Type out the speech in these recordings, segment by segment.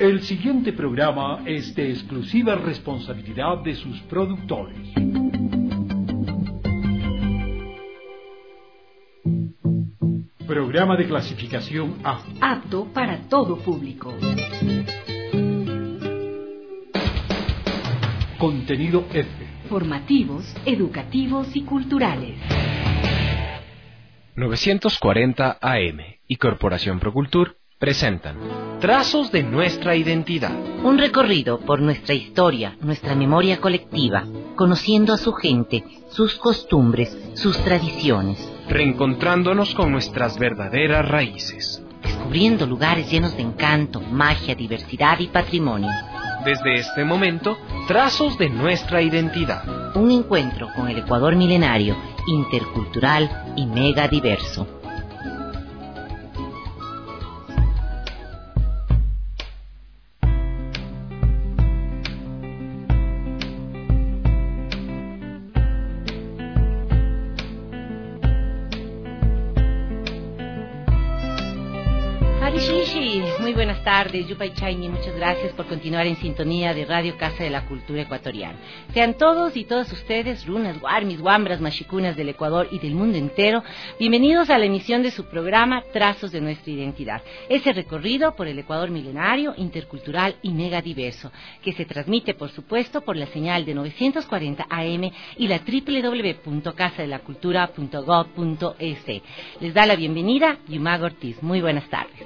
El siguiente programa es de exclusiva responsabilidad de sus productores. Programa de clasificación A. Apto para todo público. Contenido F. Formativos, educativos y culturales. 940 AM y Corporación Procultur presentan Trazos de nuestra identidad. Un recorrido por nuestra historia, nuestra memoria colectiva, conociendo a su gente, sus costumbres, sus tradiciones. Reencontrándonos con nuestras verdaderas raíces. Descubriendo lugares llenos de encanto, magia, diversidad y patrimonio. Desde este momento, Trazos de nuestra identidad. Un encuentro con el Ecuador milenario, intercultural y mega diverso. Muy buenas tardes, Yupay Chayni, muchas gracias por continuar en sintonía de Radio Casa de la Cultura Ecuatoriana. Sean todos y todas ustedes, runas, guarmis, guambras, machicunas del Ecuador y del mundo entero, bienvenidos a la emisión de su programa Trazos de nuestra identidad, ese recorrido por el Ecuador milenario, intercultural y mega diverso, que se transmite, por supuesto, por la señal de 940 AM y la www.casadelacultura.gov.es. Les da la bienvenida Yumag Ortiz. Muy buenas tardes.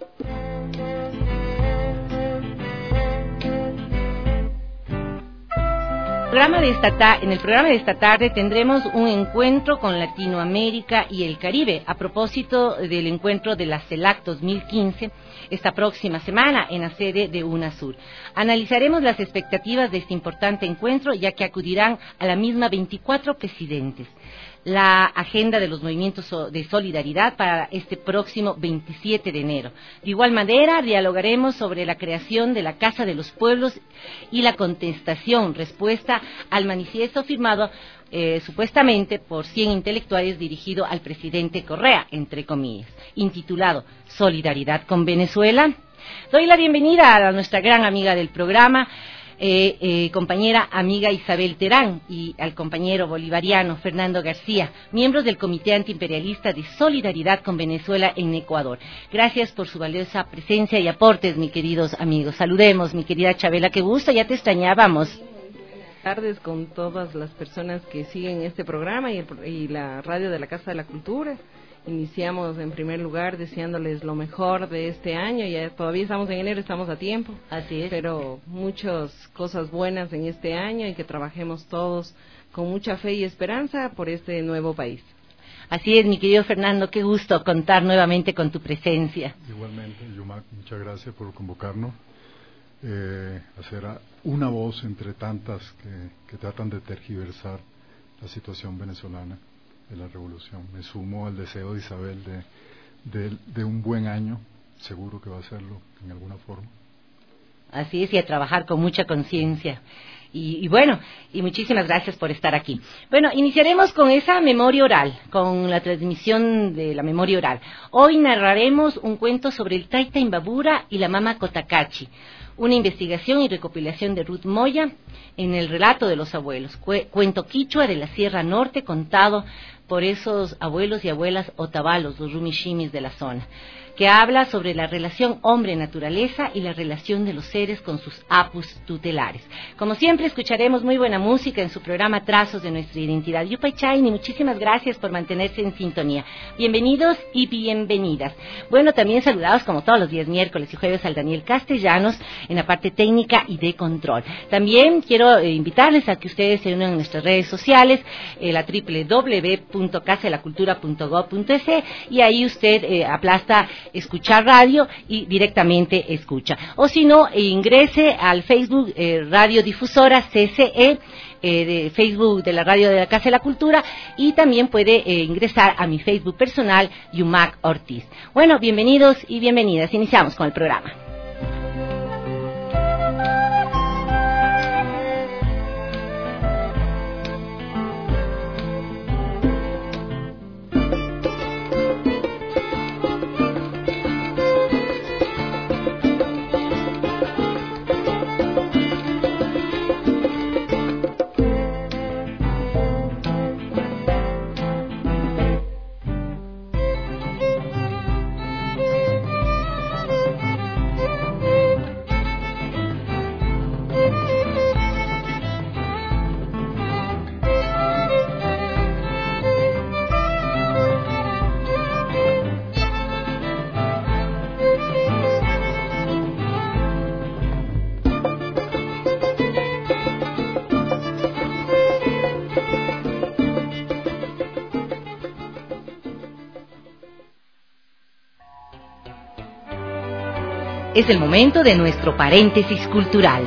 En el programa de esta tarde tendremos un encuentro con Latinoamérica y el Caribe a propósito del encuentro de la CELAC 2015 esta próxima semana en la sede de UNASUR. Analizaremos las expectativas de este importante encuentro, ya que acudirán a la misma 24 presidentes. La agenda de los movimientos de solidaridad para este próximo 27 de enero. De igual manera, dialogaremos sobre la creación de la Casa de los Pueblos y la contestación, respuesta al manifiesto firmado supuestamente por 100 intelectuales dirigido al presidente Correa, entre comillas, intitulado Solidaridad con Venezuela. Doy la bienvenida a nuestra gran amiga del programa, compañera amiga Isabel Terán, y al compañero bolivariano Fernando García, miembros del Comité Antiimperialista de Solidaridad con Venezuela en Ecuador. Gracias por su valiosa presencia y aportes, mis queridos amigos. Saludemos, mi querida Chabela, qué gusto, ya te extrañábamos. Buenas tardes con todas las personas que siguen este programa y la radio de la Casa de la Cultura. Iniciamos en primer lugar deseándoles lo mejor de este año. Ya todavía estamos en enero, estamos a tiempo. Así es. Pero muchas cosas buenas en este año y que trabajemos todos con mucha fe y esperanza por este nuevo país. Así es, mi querido Fernando, qué gusto contar nuevamente con tu presencia. Igualmente, Yumac, muchas gracias por convocarnos. Hacer una voz entre tantas que tratan de tergiversar la situación venezolana de la revolución. Me sumo al deseo de Isabel de un buen año, seguro que va a hacerlo en alguna forma. Así es, y a trabajar con mucha conciencia. Y bueno, y muchísimas gracias por estar aquí. Bueno, iniciaremos con esa memoria oral, con la transmisión de la memoria oral. Hoy narraremos un cuento sobre el Taita Imbabura y la Mama Cotacachi, una investigación y recopilación de Ruth Moya en el relato de los abuelos, cuento quichua de la Sierra Norte contado por esos abuelos y abuelas otavalos, los rumishimis de la zona, que habla sobre la relación hombre-naturaleza y la relación de los seres con sus apus tutelares. Como siempre, escucharemos muy buena música en su programa Trazos de nuestra identidad. Yupay Chayni, muchísimas gracias por mantenerse en sintonía. Bienvenidos y bienvenidas. Bueno, también saludados como todos los días miércoles y jueves al Daniel Castellanos en la parte técnica y de control. También quiero invitarles a que ustedes se unan a nuestras redes sociales, la www.casadelacultura.gov.es, y ahí usted aplasta escuchar radio y directamente escucha. O si no, ingrese al Facebook Radiodifusora CCE, de Facebook de la Radio de la Casa de la Cultura, y también puede ingresar a mi Facebook personal, Yumag Ortiz. Bueno, bienvenidos y bienvenidas. Iniciamos con el programa. Es el momento de nuestro paréntesis cultural.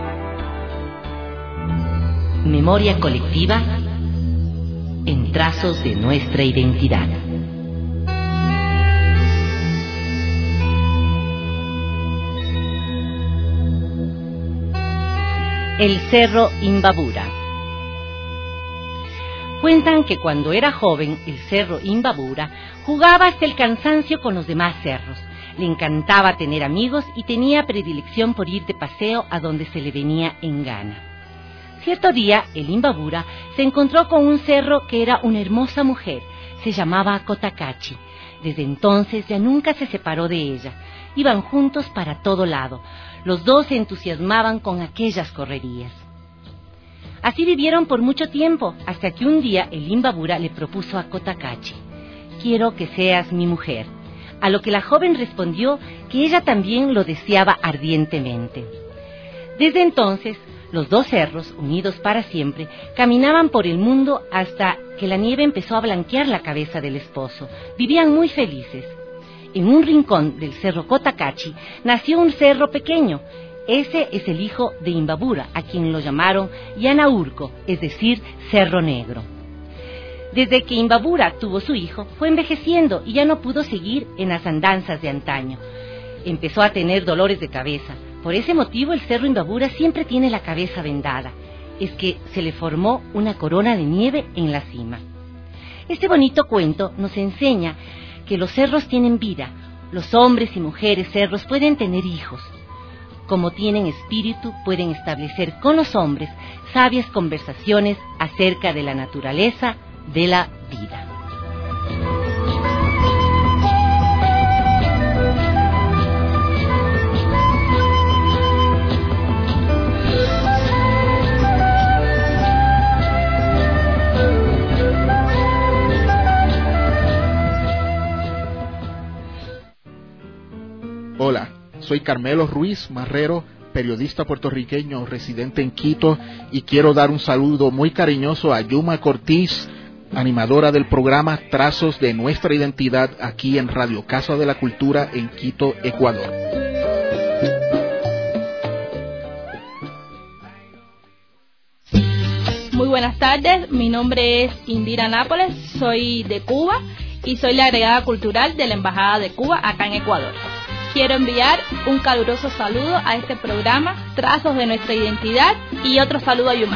Memoria colectiva en trazos de nuestra identidad. El Cerro Imbabura. Cuentan que cuando era joven, el Cerro Imbabura jugaba hasta el cansancio con los demás cerros. Le encantaba tener amigos y tenía predilección por ir de paseo a donde se le venía en gana. Cierto día, el Imbabura se encontró con un cerro que era una hermosa mujer. Se llamaba Cotacachi. Desde entonces ya nunca se separó de ella. Iban juntos para todo lado. Los dos se entusiasmaban con aquellas correrías. Así vivieron por mucho tiempo, hasta que un día el Imbabura le propuso a Cotacachi: «Quiero que seas mi mujer», a lo que la joven respondió que ella también lo deseaba ardientemente. Desde entonces, los dos cerros, unidos para siempre, caminaban por el mundo hasta que la nieve empezó a blanquear la cabeza del esposo. Vivían muy felices. En un rincón del cerro Cotacachi nació un cerro pequeño. Ese es el hijo de Imbabura, a quien lo llamaron Yanaurco, es decir, Cerro Negro. Desde que Imbabura tuvo su hijo, fue envejeciendo y ya no pudo seguir en las andanzas de antaño. Empezó a tener dolores de cabeza. Por ese motivo el Cerro Imbabura siempre tiene la cabeza vendada. Es que se le formó una corona de nieve en la cima. Este bonito cuento nos enseña que los cerros tienen vida. Los hombres y mujeres cerros pueden tener hijos. Como tienen espíritu, pueden establecer con los hombres sabias conversaciones acerca de la naturaleza, de la vida. Hola, soy Carmelo Ruiz Marrero, periodista puertorriqueño residente en Quito, y quiero dar un saludo muy cariñoso a Yuma Cortiz, animadora del programa Trazos de Nuestra Identidad, aquí en Radio Casa de la Cultura en Quito, Ecuador. Muy buenas tardes, mi nombre es Indira Nápoles, soy de Cuba y soy la agregada cultural de la Embajada de Cuba acá en Ecuador. Quiero enviar un caluroso saludo a este programa, Trazos de Nuestra Identidad, y otro saludo a Yuma.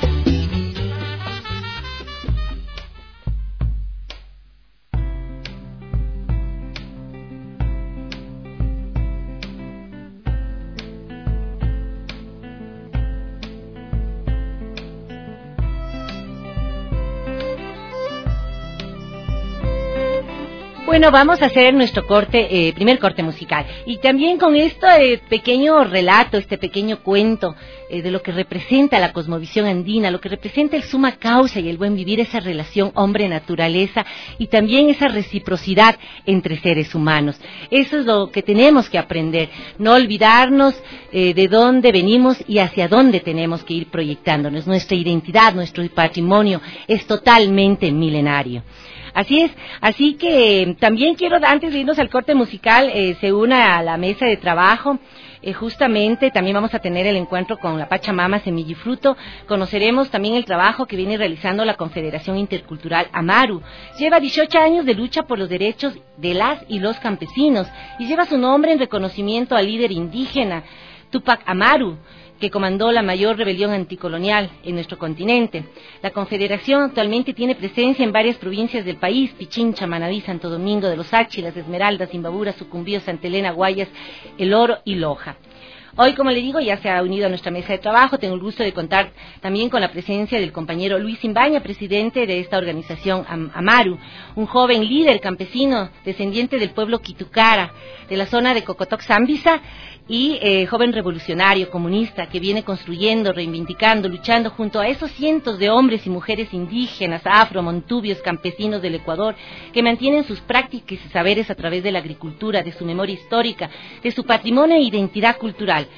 Bueno, vamos a hacer nuestro primer corte musical. Y también con este pequeño relato, este pequeño cuento de lo que representa la cosmovisión andina, lo que representa el suma causa y el buen vivir, esa relación hombre-naturaleza y también esa reciprocidad entre seres humanos. Eso es lo que tenemos que aprender, no olvidarnos de dónde venimos y hacia dónde tenemos que ir proyectándonos. Nuestra identidad, nuestro patrimonio es totalmente milenario. Así es, así que también quiero, antes de irnos al corte musical, se una a la mesa de trabajo. Justamente también vamos a tener el encuentro con la Pachamama Semilla y Fruto. Conoceremos también el trabajo que viene realizando la Confederación Intercultural Amaru. Lleva 18 años de lucha por los derechos de las y los campesinos y lleva su nombre en reconocimiento al líder indígena Tupac Amaru, que comandó la mayor rebelión anticolonial en nuestro continente. La Confederación actualmente tiene presencia en varias provincias del país: Pichincha, Manabí, Santo Domingo de los Áchilas, Esmeraldas, Imbabura, Sucumbíos, Santa Elena, Guayas, El Oro y Loja. Hoy, como le digo, ya se ha unido a nuestra mesa de trabajo. Tengo el gusto de contar también con la presencia del compañero Luis Imbaña, presidente de esta organización Amaru, un joven líder campesino descendiente del pueblo Quitucara, de la zona de Cocotoc, Zambisa, y joven revolucionario comunista que viene construyendo, reivindicando, luchando junto a esos cientos de hombres y mujeres indígenas, afro, montubios, campesinos del Ecuador, que mantienen sus prácticas y saberes a través de la agricultura, de su memoria histórica, de su patrimonio e identidad cultural.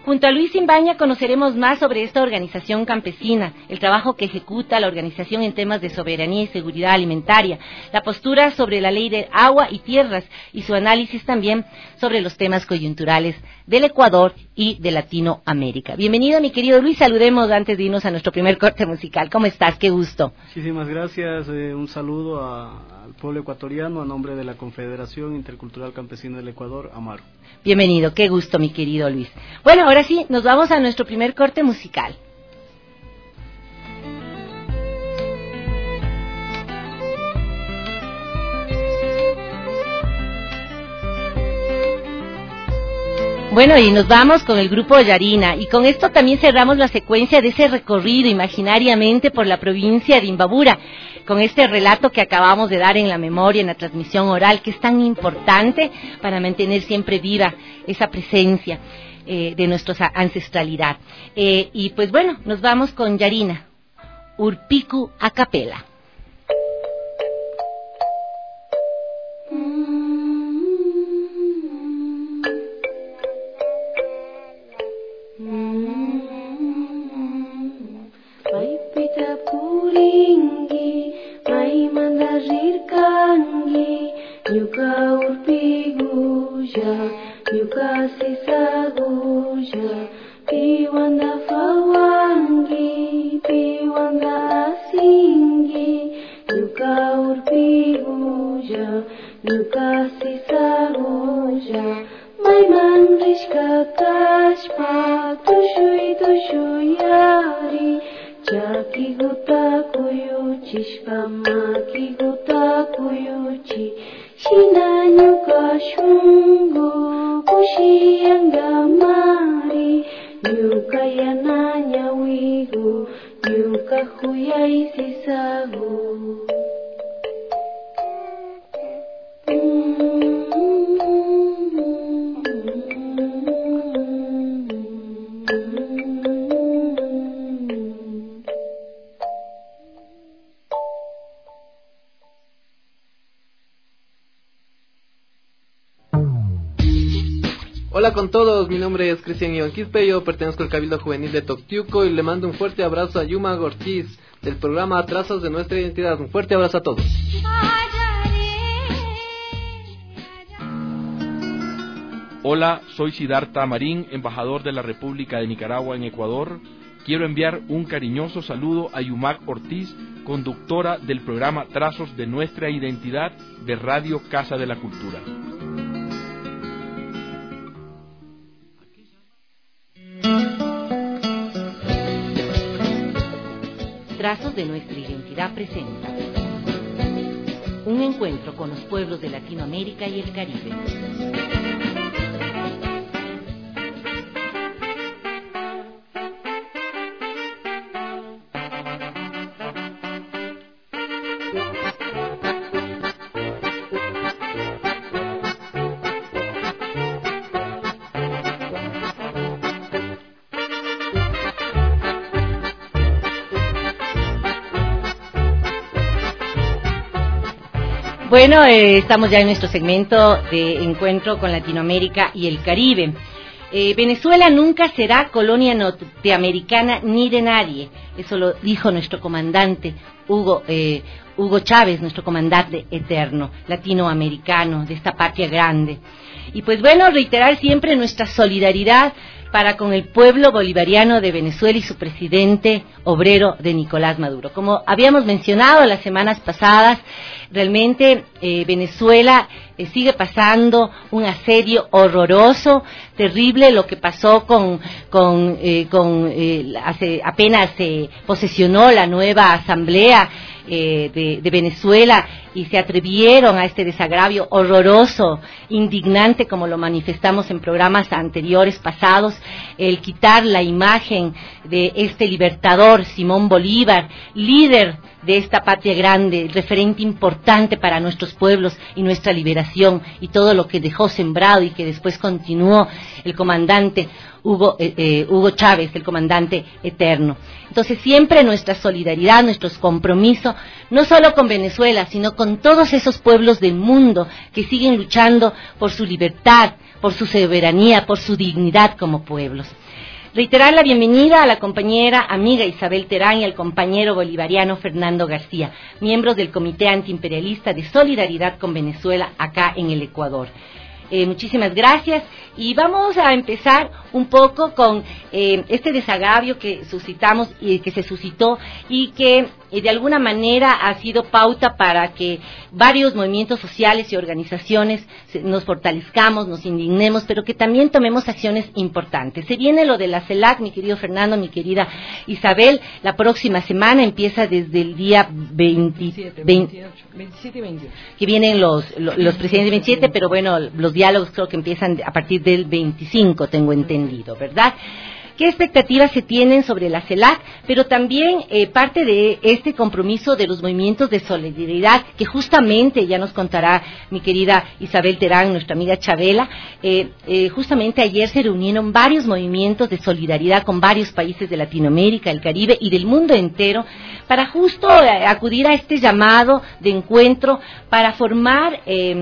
Junto a Luis Imbaña conoceremos más sobre esta organización campesina, el trabajo que ejecuta la organización en temas de soberanía y seguridad alimentaria, la postura sobre la ley de agua y tierras y su análisis también sobre los temas coyunturales del Ecuador y de Latinoamérica. Bienvenido, mi querido Luis. Saludemos antes de irnos a nuestro primer corte musical. ¿Cómo estás? Qué gusto. Muchísimas gracias. Un saludo al pueblo ecuatoriano a nombre de la Confederación Intercultural Campesina del Ecuador, AMARO. Bienvenido, qué gusto, mi querido Luis. Bueno, ahora sí, nos vamos a nuestro primer corte musical. Bueno, y nos vamos con el grupo Yarina, y con esto también cerramos la secuencia de ese recorrido imaginariamente por la provincia de Imbabura, con este relato que acabamos de dar en la memoria, en la transmisión oral, que es tan importante para mantener siempre viva esa presencia de nuestra ancestralidad. Y pues bueno, nos vamos con Yarina, Urpiku a capela. Nyuka urpiguja, nyuka sisaguja, piwanda fawangi, piwanda asingi, nyuka urpiguja, nyuka sisaguja, maiman rishka kashpa, tushui yari, chaki guta kuyuchishpa, maki guta kuyuchi, Shina nyuka shungu, kushiyanga mari, nyuka yananya wigu, nyuka huyai sisagu. Hola con todos, mi nombre es Cristian Iván Quispe, yo pertenezco al Cabildo Juvenil de Toctiuco y le mando un fuerte abrazo a Yuma Ortiz del programa Trazos de Nuestra Identidad. Un fuerte abrazo a todos. Hola, soy Siddhartha Marín, embajador de la República de Nicaragua en Ecuador. Quiero enviar un cariñoso saludo a Yumac Ortiz, conductora del programa Trazos de Nuestra Identidad de Radio Casa de la Cultura. Trazos de Nuestra Identidad presenta un encuentro con los pueblos de Latinoamérica y el Caribe. Bueno, estamos ya en nuestro segmento de encuentro con Latinoamérica y el Caribe. Venezuela nunca será colonia norteamericana ni de nadie. Eso lo dijo nuestro comandante Hugo Chávez, nuestro comandante eterno, latinoamericano, de esta patria grande. Y pues bueno, reiterar siempre nuestra solidaridad para con el pueblo bolivariano de Venezuela y su presidente obrero de Nicolás Maduro. Como habíamos mencionado las semanas pasadas, realmente Venezuela sigue pasando un asedio horroroso, terrible, lo que pasó apenas se posesionó la nueva asamblea de Venezuela y se atrevieron a este desagravio horroroso, indignante, como lo manifestamos en programas anteriores pasados, el quitar la imagen de este libertador Simón Bolívar, líder de esta patria grande, referente importante para nuestros pueblos y nuestra liberación y todo lo que dejó sembrado y que después continuó el comandante Hugo Chávez, el comandante eterno. Entonces siempre nuestra solidaridad, nuestro compromiso, no solo con Venezuela, sino con todos esos pueblos del mundo que siguen luchando por su libertad, por su soberanía, por su dignidad como pueblos. Reiterar la bienvenida a la compañera amiga Isabel Terán y al compañero bolivariano Fernando García, miembros del Comité Antiimperialista de Solidaridad con Venezuela acá en el Ecuador. Muchísimas gracias y vamos a empezar un poco con este desagravio que suscitamos y que se suscitó y que de alguna manera ha sido pauta para que varios movimientos sociales y organizaciones nos fortalezcamos, nos indignemos, pero que también tomemos acciones importantes. Se viene lo de la CELAC, mi querido Fernando, mi querida Isabel, la próxima semana empieza desde el día 27 y 28. Que vienen los presidentes 27, pero bueno, los diálogos creo que empiezan a partir del 25, tengo entendido, ¿verdad? ¿Qué expectativas se tienen sobre la CELAC? Pero también parte de este compromiso de los movimientos de solidaridad, que justamente ya nos contará mi querida Isabel Terán, nuestra amiga Chabela, justamente ayer se reunieron varios movimientos de solidaridad con varios países de Latinoamérica, el Caribe y del mundo entero, para justo acudir a este llamado de encuentro para formar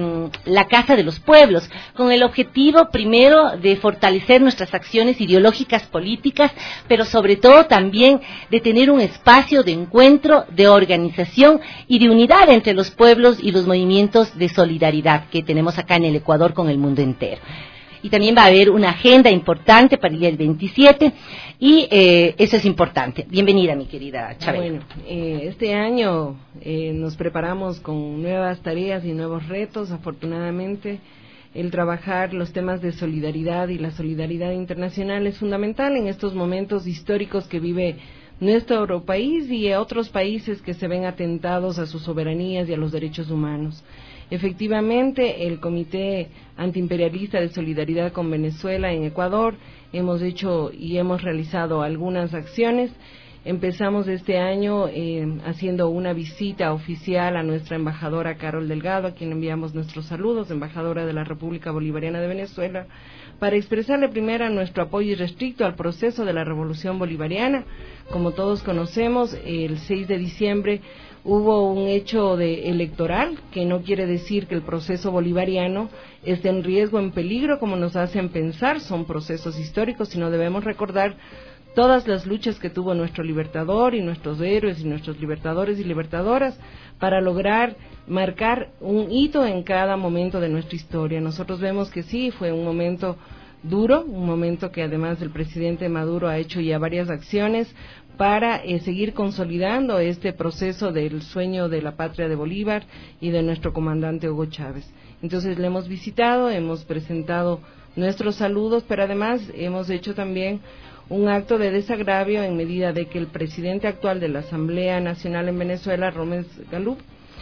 la Casa de los Pueblos, con el objetivo primero de fortalecer nuestras acciones ideológicas políticas, pero sobre todo también de tener un espacio de encuentro, de organización y de unidad entre los pueblos y los movimientos de solidaridad que tenemos acá en el Ecuador con el mundo entero. Y también va a haber una agenda importante para el día 27 y eso es importante. Bienvenida, mi querida Chabela. Bueno, este año nos preparamos con nuevas tareas y nuevos retos, afortunadamente. El trabajar los temas de solidaridad y la solidaridad internacional es fundamental en estos momentos históricos que vive nuestro país y otros países que se ven atentados a sus soberanías y a los derechos humanos. Efectivamente, el Comité Antiimperialista de Solidaridad con Venezuela en Ecuador hemos hecho y hemos realizado algunas acciones. Empezamos este año haciendo una visita oficial a nuestra embajadora Carol Delgado, a quien enviamos nuestros saludos, embajadora de la República Bolivariana de Venezuela, para expresarle primero nuestro apoyo irrestricto al proceso de la Revolución Bolivariana. Como todos conocemos, el 6 de diciembre hubo un hecho electoral, que no quiere decir que el proceso bolivariano esté en riesgo, en peligro, como nos hacen pensar, son procesos históricos, sino debemos recordar todas las luchas que tuvo nuestro libertador y nuestros héroes y nuestros libertadores y libertadoras para lograr marcar un hito en cada momento de nuestra historia. Nosotros vemos que sí, fue un momento duro, un momento que además el presidente Maduro ha hecho ya varias acciones para seguir consolidando este proceso del sueño de la patria de Bolívar y de nuestro comandante Hugo Chávez. Entonces le hemos visitado, hemos presentado nuestros saludos, pero además hemos hecho también un acto de desagravio en medida de que el presidente actual de la Asamblea Nacional en Venezuela, Rómez Gallup,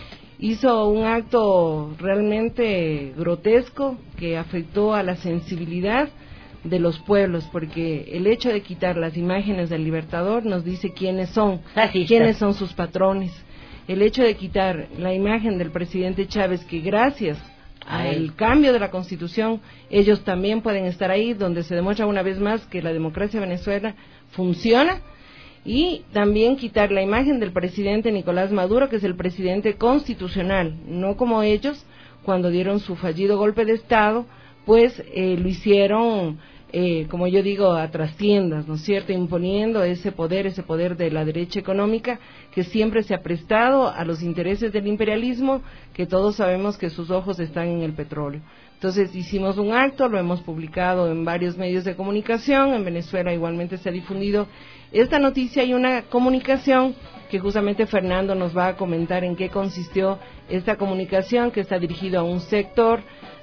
hizo un acto realmente grotesco que afectó a la sensibilidad de los pueblos, porque el hecho de quitar las imágenes del Libertador nos dice quiénes son sus patrones. El hecho de quitar la imagen del presidente Chávez, que gracias al cambio de la Constitución, ellos también pueden estar ahí, donde se demuestra una vez más que la democracia de Venezuela funciona, y también quitar la imagen del presidente Nicolás Maduro, que es el presidente constitucional, no como ellos, cuando dieron su fallido golpe de Estado, pues lo hicieron, como yo digo, a trastiendas, ¿no es cierto?, imponiendo ese poder de la derecha económica que siempre se ha prestado a los intereses del imperialismo, que todos sabemos que sus ojos están en el petróleo. Entonces hicimos un acto, lo hemos publicado en varios medios de comunicación, en Venezuela igualmente se ha difundido esta noticia y una comunicación que justamente Fernando nos va a comentar en qué consistió esta comunicación, que está dirigida a un sector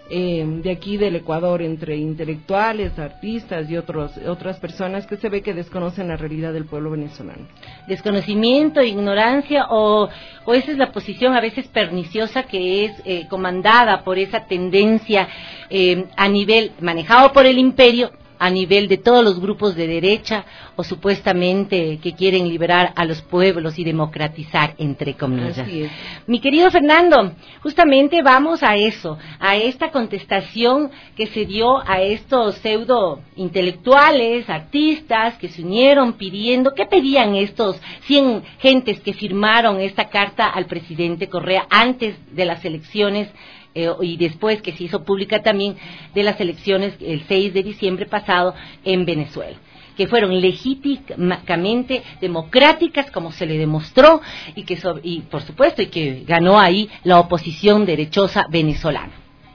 de aquí del Ecuador, entre intelectuales, artistas y otras personas que se ve que desconocen la realidad del pueblo venezolano. Desconocimiento, ignorancia o esa es la posición a veces perniciosa que es comandada por esa tendencia a nivel manejado por el imperio a nivel de todos los grupos de derecha o supuestamente que quieren liberar a los pueblos y democratizar, entre comillas. Así es. Mi querido Fernando, justamente vamos a eso, a esta contestación que se dio a estos pseudo intelectuales, artistas que se unieron pidiendo, ¿qué pedían estos 100 gentes que firmaron esta carta al presidente Correa antes de las elecciones y después que se hizo pública también de las elecciones el 6 de diciembre pasado en Venezuela, que fueron legítimamente democráticas, como se le demostró, y por supuesto, y que ganó ahí la oposición derechosa venezolana?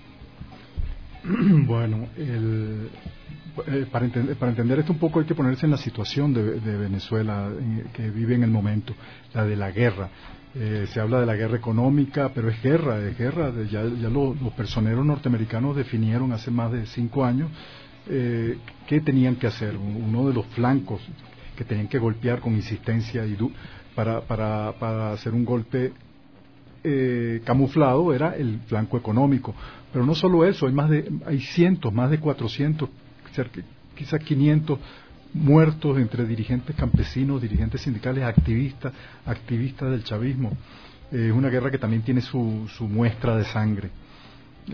Bueno, para entender esto un poco hay que ponerse en la situación de Venezuela que vive en el momento, la de la guerra. Se habla de la guerra económica, pero es guerra. Ya los personeros norteamericanos definieron hace más de 5 años qué tenían que hacer. Uno de los flancos que tenían que golpear con insistencia para hacer un golpe camuflado era el flanco económico. Pero no solo eso, hay cientos, más de 400, quizás 500 muertos entre dirigentes campesinos, dirigentes sindicales, activistas del chavismo. Es una guerra que también tiene su muestra de sangre. Todo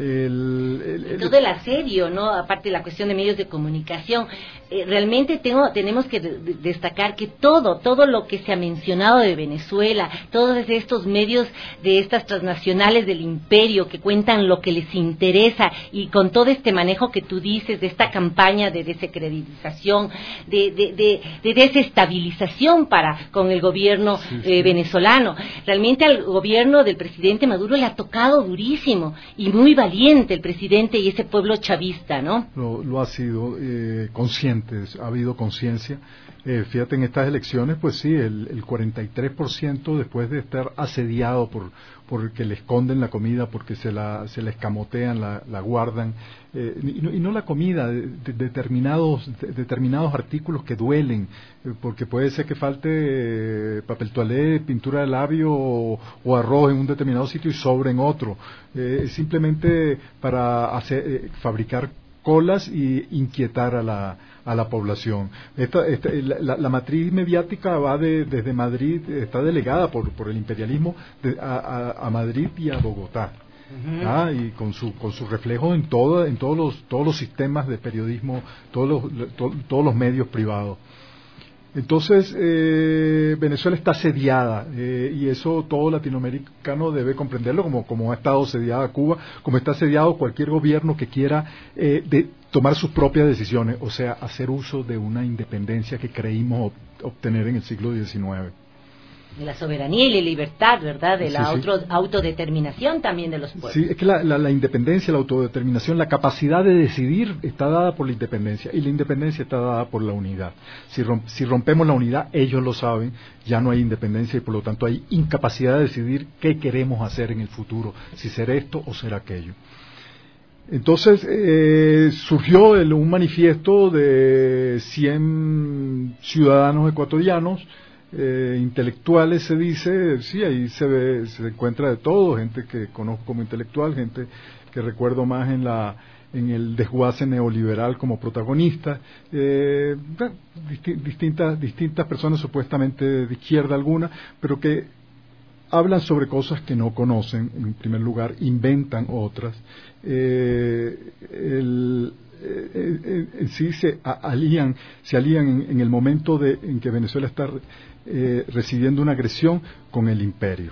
el asedio, ¿no? Aparte de la cuestión de medios de comunicación, realmente tenemos que destacar que todo lo que se ha mencionado de Venezuela, todos estos medios de estas transnacionales del imperio que cuentan lo que les interesa, y con todo este manejo que tú dices de esta campaña de desacreditación, de desestabilización con el gobierno venezolano, realmente al gobierno del presidente Maduro le ha tocado durísimo y muy valiente el presidente y ese pueblo chavista, ¿no? Lo ha sido conscientes, ha habido conciencia. Fíjate, en estas elecciones, pues sí, el 43% después de estar asediado porque le esconden la comida, porque se la escamotean, la guardan, y no la comida, determinados artículos que duelen, porque puede ser que falte papel toalé, pintura de labio o arroz en un determinado sitio y sobre en otro, simplemente para fabricar colas y inquietar a la población. La matriz mediática va desde Madrid, está delegada por el imperialismo a Madrid y a Bogotá. Y con su reflejo en todos los sistemas de periodismo, todos los medios privados. Entonces, Venezuela está asediada, y eso todo latinoamericano debe comprenderlo, como ha estado asediada Cuba, como está asediado cualquier gobierno que quiera tomar sus propias decisiones, o sea, hacer uso de una independencia que creímos obtener en el siglo XIX. La soberanía y la libertad, ¿verdad? De la autodeterminación también de los pueblos. Sí, es que la independencia, la autodeterminación, la capacidad de decidir está dada por la independencia, y la independencia está dada por la unidad. Si rompemos la unidad, ellos lo saben, ya no hay independencia y por lo tanto hay incapacidad de decidir qué queremos hacer en el futuro, si ser esto o ser aquello. Entonces surgió un manifiesto de 100 ciudadanos ecuatorianos, intelectuales, se dice, sí, ahí se encuentra de todo, gente que conozco como intelectual, gente que recuerdo más en el desguace neoliberal como protagonista, distintas personas supuestamente de izquierda alguna, pero que hablan sobre cosas que no conocen, en primer lugar, inventan otras. Sí se alían en el momento en que Venezuela está recibiendo una agresión con el imperio.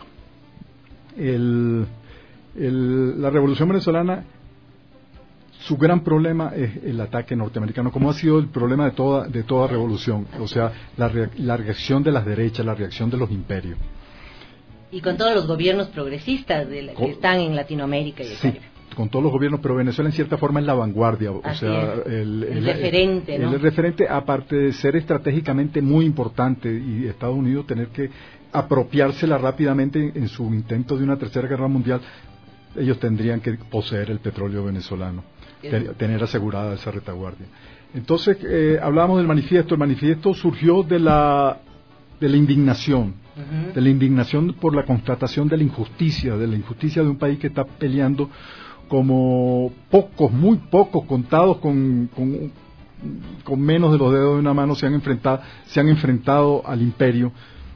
La revolución venezolana, su gran problema es el ataque norteamericano, como ha sido el problema de toda revolución, o sea, la reacción de las derechas, la reacción de los imperios. Y con todos los gobiernos progresistas que están en Latinoamérica y el Caribe. Con todos los gobiernos, pero Venezuela en cierta forma es la vanguardia, o sea, el referente, ¿no? El referente, aparte de ser estratégicamente muy importante, y Estados Unidos tener que apropiársela rápidamente en su intento de una tercera guerra mundial, ellos tendrían que poseer el petróleo venezolano, tener asegurada esa retaguardia. Entonces, hablábamos del manifiesto. El manifiesto surgió de la indignación, de la indignación por la constatación de la injusticia de un país que está peleando como muy pocos, contados con con menos de los dedos de una mano se han enfrentado al imperio.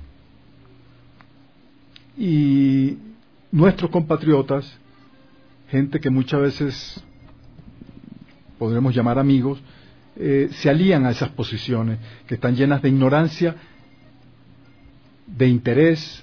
Y nuestros compatriotas, gente que muchas veces podremos llamar amigos, se alían a esas posiciones que están llenas de ignorancia, de interés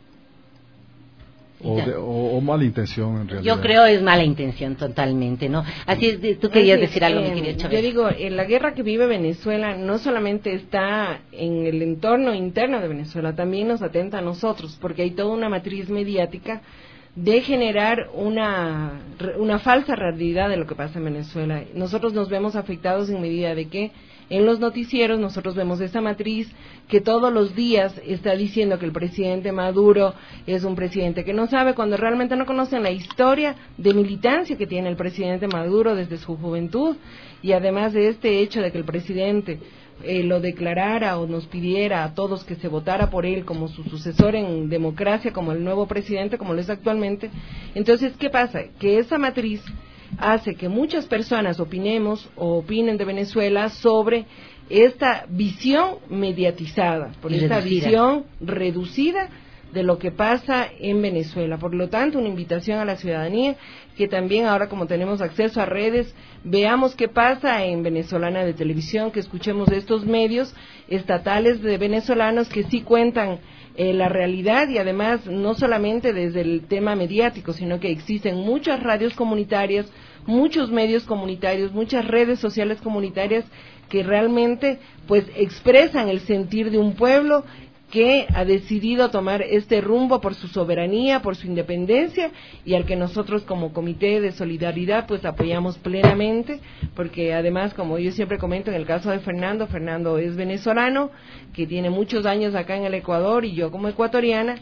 o mala intención en realidad. Yo creo es mala intención totalmente, ¿no? Así es, tú querías decir algo, mi querida Chávez. Yo digo, la guerra que vive Venezuela no solamente está en el entorno interno de Venezuela, también nos atenta a nosotros, porque hay toda una matriz mediática de generar una falsa realidad de lo que pasa en Venezuela. Nosotros nos vemos afectados en medida de que en los noticieros nosotros vemos esa matriz que todos los días está diciendo que el presidente Maduro es un presidente que no sabe, cuando realmente no conocen la historia de militancia que tiene el presidente Maduro desde su juventud, y además de este hecho de que el presidente lo declarara o nos pidiera a todos que se votara por él como su sucesor en democracia, como el nuevo presidente, como lo es actualmente. Entonces, ¿qué pasa? Que esa matriz hace que muchas personas opinemos o opinen de Venezuela sobre esta visión mediatizada, por esta visión reducida de lo que pasa en Venezuela. Por lo tanto, una invitación a la ciudadanía que también ahora, como tenemos acceso a redes, veamos qué pasa en Venezolana de Televisión, que escuchemos de estos medios estatales de venezolanos que sí cuentan la realidad, y además no solamente desde el tema mediático, sino que existen muchas radios comunitarias, muchos medios comunitarios, muchas redes sociales comunitarias que realmente pues expresan el sentir de un pueblo que ha decidido tomar este rumbo por su soberanía, por su independencia, y al que nosotros como Comité de Solidaridad pues apoyamos plenamente, porque además, como yo siempre comento, en el caso de Fernando es venezolano, que tiene muchos años acá en el Ecuador, y yo como ecuatoriana,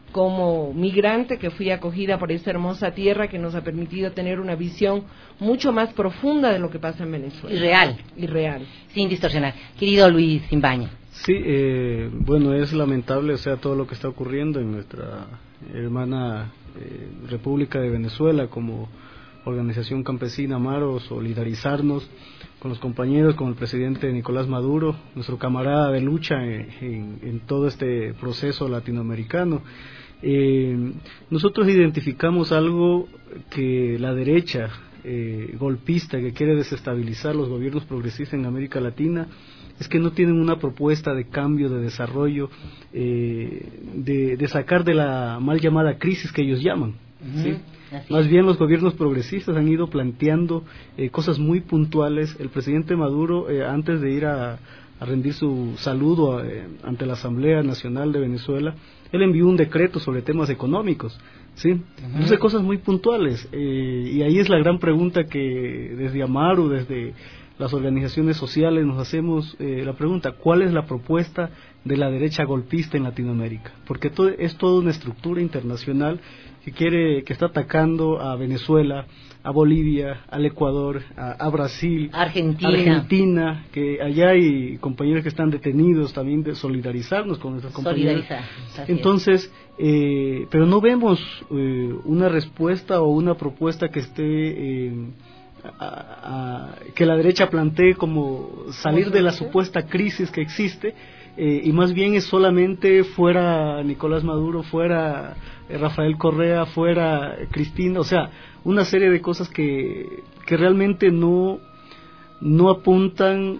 como migrante que fui acogida por esta hermosa tierra que nos ha permitido tener una visión mucho más profunda de lo que pasa en Venezuela. Y real. Sin distorsionar. Querido Luis Simbaña. Sí, bueno, es lamentable, o sea, todo lo que está ocurriendo en nuestra hermana República de Venezuela. Como organización campesina Amaro, solidarizarnos con los compañeros, con el presidente Nicolás Maduro, nuestro camarada de lucha en todo este proceso latinoamericano. Nosotros identificamos algo que la derecha golpista que quiere desestabilizar los gobiernos progresistas en América Latina es que no tienen una propuesta de cambio, de desarrollo, de sacar de la mal llamada crisis que ellos llaman, ¿sí? Más bien los gobiernos progresistas han ido planteando cosas muy puntuales. El presidente Maduro, antes de ir a rendir su saludo ante la Asamblea Nacional de Venezuela, él envió un decreto sobre temas económicos, ¿sí? Entonces, cosas muy puntuales, y ahí es la gran pregunta que desde Amaru, desde las organizaciones sociales nos hacemos la pregunta: ¿cuál es la propuesta de la derecha golpista en Latinoamérica? Porque es toda una estructura internacional que está atacando a Venezuela, a Bolivia, al Ecuador, a Brasil, Argentina, que allá hay compañeros que están detenidos, también de solidarizarnos con nuestros compañeros. Entonces, pero no vemos una respuesta o una propuesta que esté que la derecha plantee como salir de la supuesta crisis que existe, y más bien es solamente fuera Nicolás Maduro, fuera Rafael Correa, fuera Cristina, o sea, una serie de cosas que realmente no apuntan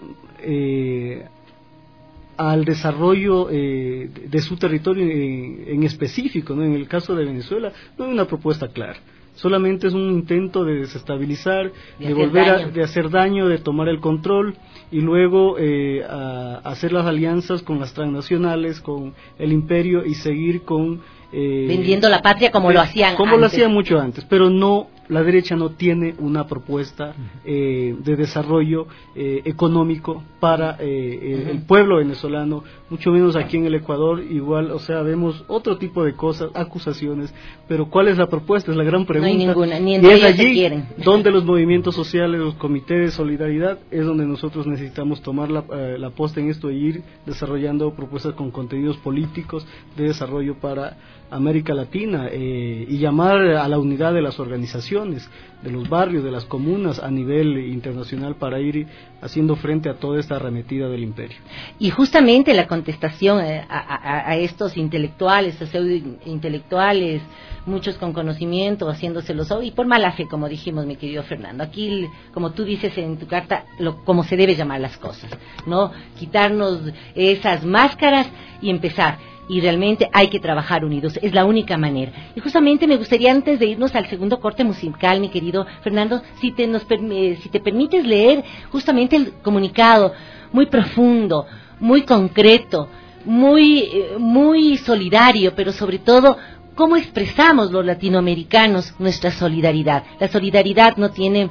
al desarrollo de su territorio en específico, ¿no? En el caso de Venezuela no hay una propuesta clara. Solamente es un intento de desestabilizar, de hacer daño, de tomar el control, y luego a hacer las alianzas con las transnacionales, con el imperio, y seguir con vendiendo la patria como lo hacían antes. Lo hacían mucho antes, pero no, la derecha no tiene una propuesta de desarrollo económico para el pueblo venezolano, mucho menos aquí en el Ecuador. Igual, o sea, vemos otro tipo de cosas, acusaciones, pero ¿cuál es la propuesta? Es la gran pregunta. No hay ninguna, ni entre ellos se quieren. Donde los movimientos sociales, los comités de solidaridad, es donde nosotros necesitamos tomar la posta en esto e ir desarrollando propuestas con contenidos políticos de desarrollo para América Latina, y llamar a la unidad de las organizaciones. instituciones, de los barrios, de las comunas a nivel internacional para ir haciendo frente a toda esta arremetida del imperio. Y justamente la contestación a estos intelectuales, a pseudo-intelectuales, muchos con conocimiento, haciéndoselos, y por mala fe, como dijimos, mi querido Fernando. Aquí, como tú dices en tu carta, como se debe llamar las cosas, ¿no? Quitarnos esas máscaras y empezar. Y realmente hay que trabajar unidos, es la única manera. Y justamente me gustaría, antes de irnos al segundo corte musical, mi querido Fernando, si te permites leer justamente el comunicado, muy profundo, muy concreto, muy solidario, pero sobre todo cómo expresamos los latinoamericanos nuestra solidaridad. La solidaridad no tiene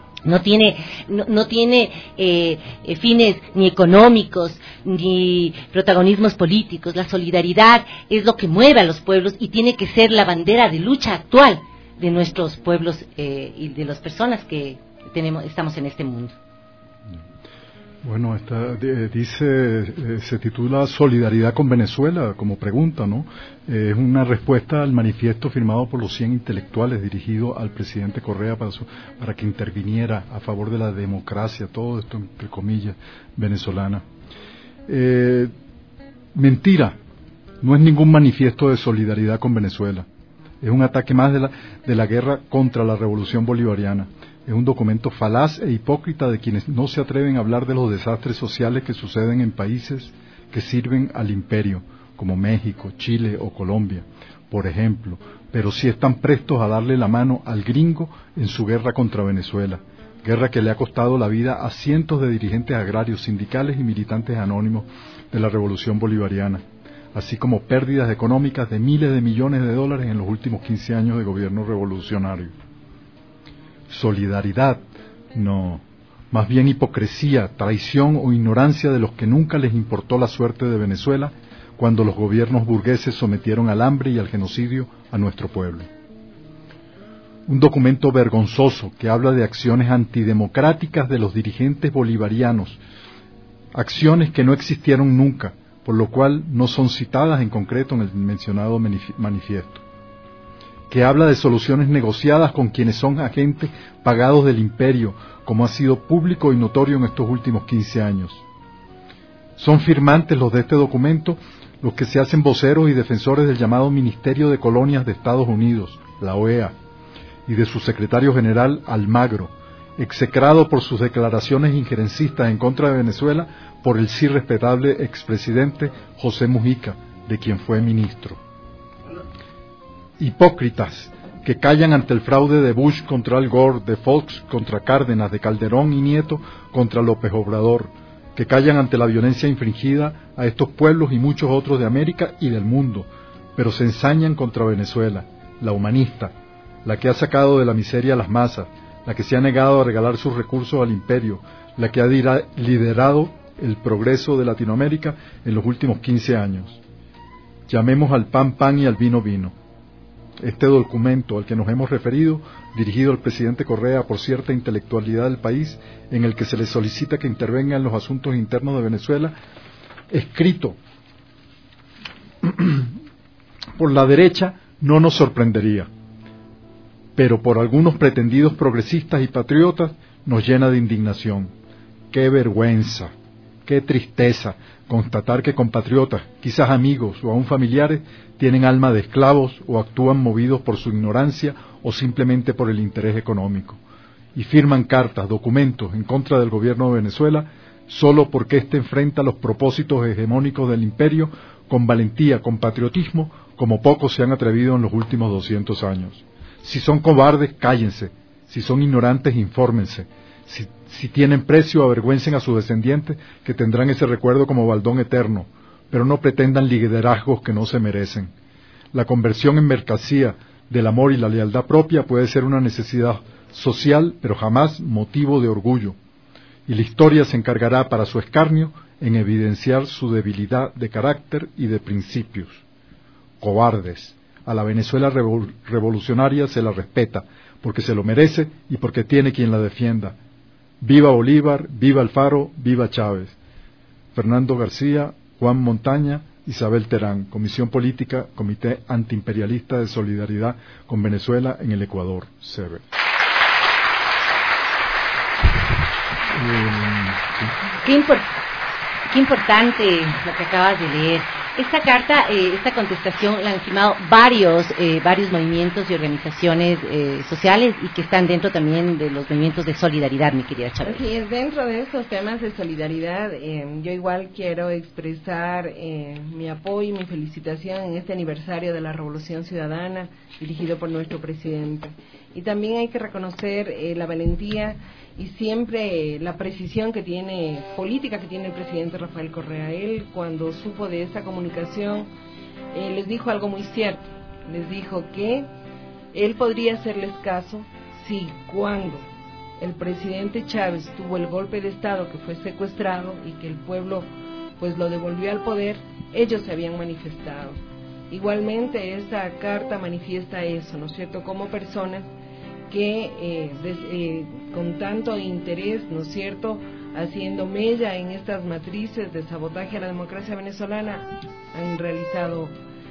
fines ni económicos ni protagonismos políticos. La solidaridad es lo que mueve a los pueblos y tiene que ser la bandera de lucha actual de nuestros pueblos y de las personas que estamos en este mundo. Bueno, se titula Solidaridad con Venezuela, como pregunta, ¿no? Es una respuesta al manifiesto firmado por los 100 intelectuales dirigido al presidente Correa para que interviniera a favor de la democracia, todo esto entre comillas, venezolana. Mentira, no es ningún manifiesto de solidaridad con Venezuela. Es un ataque más de la guerra contra la revolución bolivariana. Es un documento falaz e hipócrita de quienes no se atreven a hablar de los desastres sociales que suceden en países que sirven al imperio, como México, Chile o Colombia, por ejemplo, pero sí están prestos a darle la mano al gringo en su guerra contra Venezuela, guerra que le ha costado la vida a cientos de dirigentes agrarios, sindicales y militantes anónimos de la revolución bolivariana, así como pérdidas económicas de miles de millones de dólares en los últimos 15 años de gobierno revolucionario. Solidaridad, no, más bien hipocresía, traición o ignorancia de los que nunca les importó la suerte de Venezuela cuando los gobiernos burgueses sometieron al hambre y al genocidio a nuestro pueblo. Un documento vergonzoso que habla de acciones antidemocráticas de los dirigentes bolivarianos, acciones que no existieron nunca, por lo cual no son citadas en concreto en el mencionado manifiesto, que habla de soluciones negociadas con quienes son agentes pagados del imperio, como ha sido público y notorio en estos últimos 15 años. Son firmantes los de este documento los que se hacen voceros y defensores del llamado Ministerio de Colonias de Estados Unidos, la OEA, y de su secretario general Almagro, execrado por sus declaraciones injerencistas en contra de Venezuela por el sí respetable expresidente José Mujica, de quien fue ministro. Hipócritas que callan ante el fraude de Bush contra Al Gore, de Fox contra Cárdenas, de Calderón y Nieto contra López Obrador, que callan ante la violencia infringida a estos pueblos y muchos otros de América y del mundo, pero se ensañan contra Venezuela, la humanista, la que ha sacado de la miseria a las masas, la que se ha negado a regalar sus recursos al imperio, la que ha liderado el progreso de Latinoamérica en los últimos 15 años. Llamemos al pan pan y al vino vino. Este documento al que nos hemos referido, dirigido al presidente Correa por cierta intelectualidad del país, en el que se le solicita que intervenga en los asuntos internos de Venezuela, escrito por la derecha, no nos sorprendería, pero por algunos pretendidos progresistas y patriotas nos llena de indignación. ¡Qué vergüenza! ¡Qué tristeza! Constatar que compatriotas, quizás amigos o aún familiares, tienen alma de esclavos o actúan movidos por su ignorancia o simplemente por el interés económico, y firman cartas, documentos en contra del gobierno de Venezuela solo porque éste enfrenta los propósitos hegemónicos del imperio con valentía, con patriotismo, como pocos se han atrevido en los últimos 200 años. Si son cobardes, cállense. Si son ignorantes, infórmense. Si tienen precio, avergüencen a sus descendientes, que tendrán ese recuerdo como baldón eterno, pero no pretendan liderazgos que no se merecen. La conversión en mercancía del amor y la lealtad propia puede ser una necesidad social, pero jamás motivo de orgullo. Y la historia se encargará para su escarnio en evidenciar su debilidad de carácter y de principios. Cobardes. A la Venezuela revolucionaria se la respeta, porque se lo merece y porque tiene quien la defienda. Viva Bolívar, viva Alfaro, viva Chávez. Fernando García, Juan Montaña, Isabel Terán, Comisión Política, Comité Antiimperialista de Solidaridad con Venezuela en el Ecuador, CEBE. Qué importante lo que acabas de leer. Esta carta, esta contestación la han firmado varios movimientos y organizaciones sociales y que están dentro también de los movimientos de solidaridad, mi querida Chabeli. Así es, dentro de estos temas de solidaridad, yo igual quiero expresar mi apoyo y mi felicitación en este aniversario de la Revolución Ciudadana dirigido por nuestro presidente. Y también hay que reconocer la valentía y siempre la precisión política que tiene el presidente Rafael Correa. Él, cuando supo de esta comunicación, les dijo algo muy cierto. Les dijo que él podría hacerles caso si cuando el presidente Chávez tuvo el golpe de Estado, que fue secuestrado y que el pueblo pues lo devolvió al poder, ellos se habían manifestado. Igualmente esta carta manifiesta eso, ¿no es cierto?, como personas que con tanto interés, ¿no es cierto?, haciendo mella en estas matrices de sabotaje a la democracia venezolana, han realizado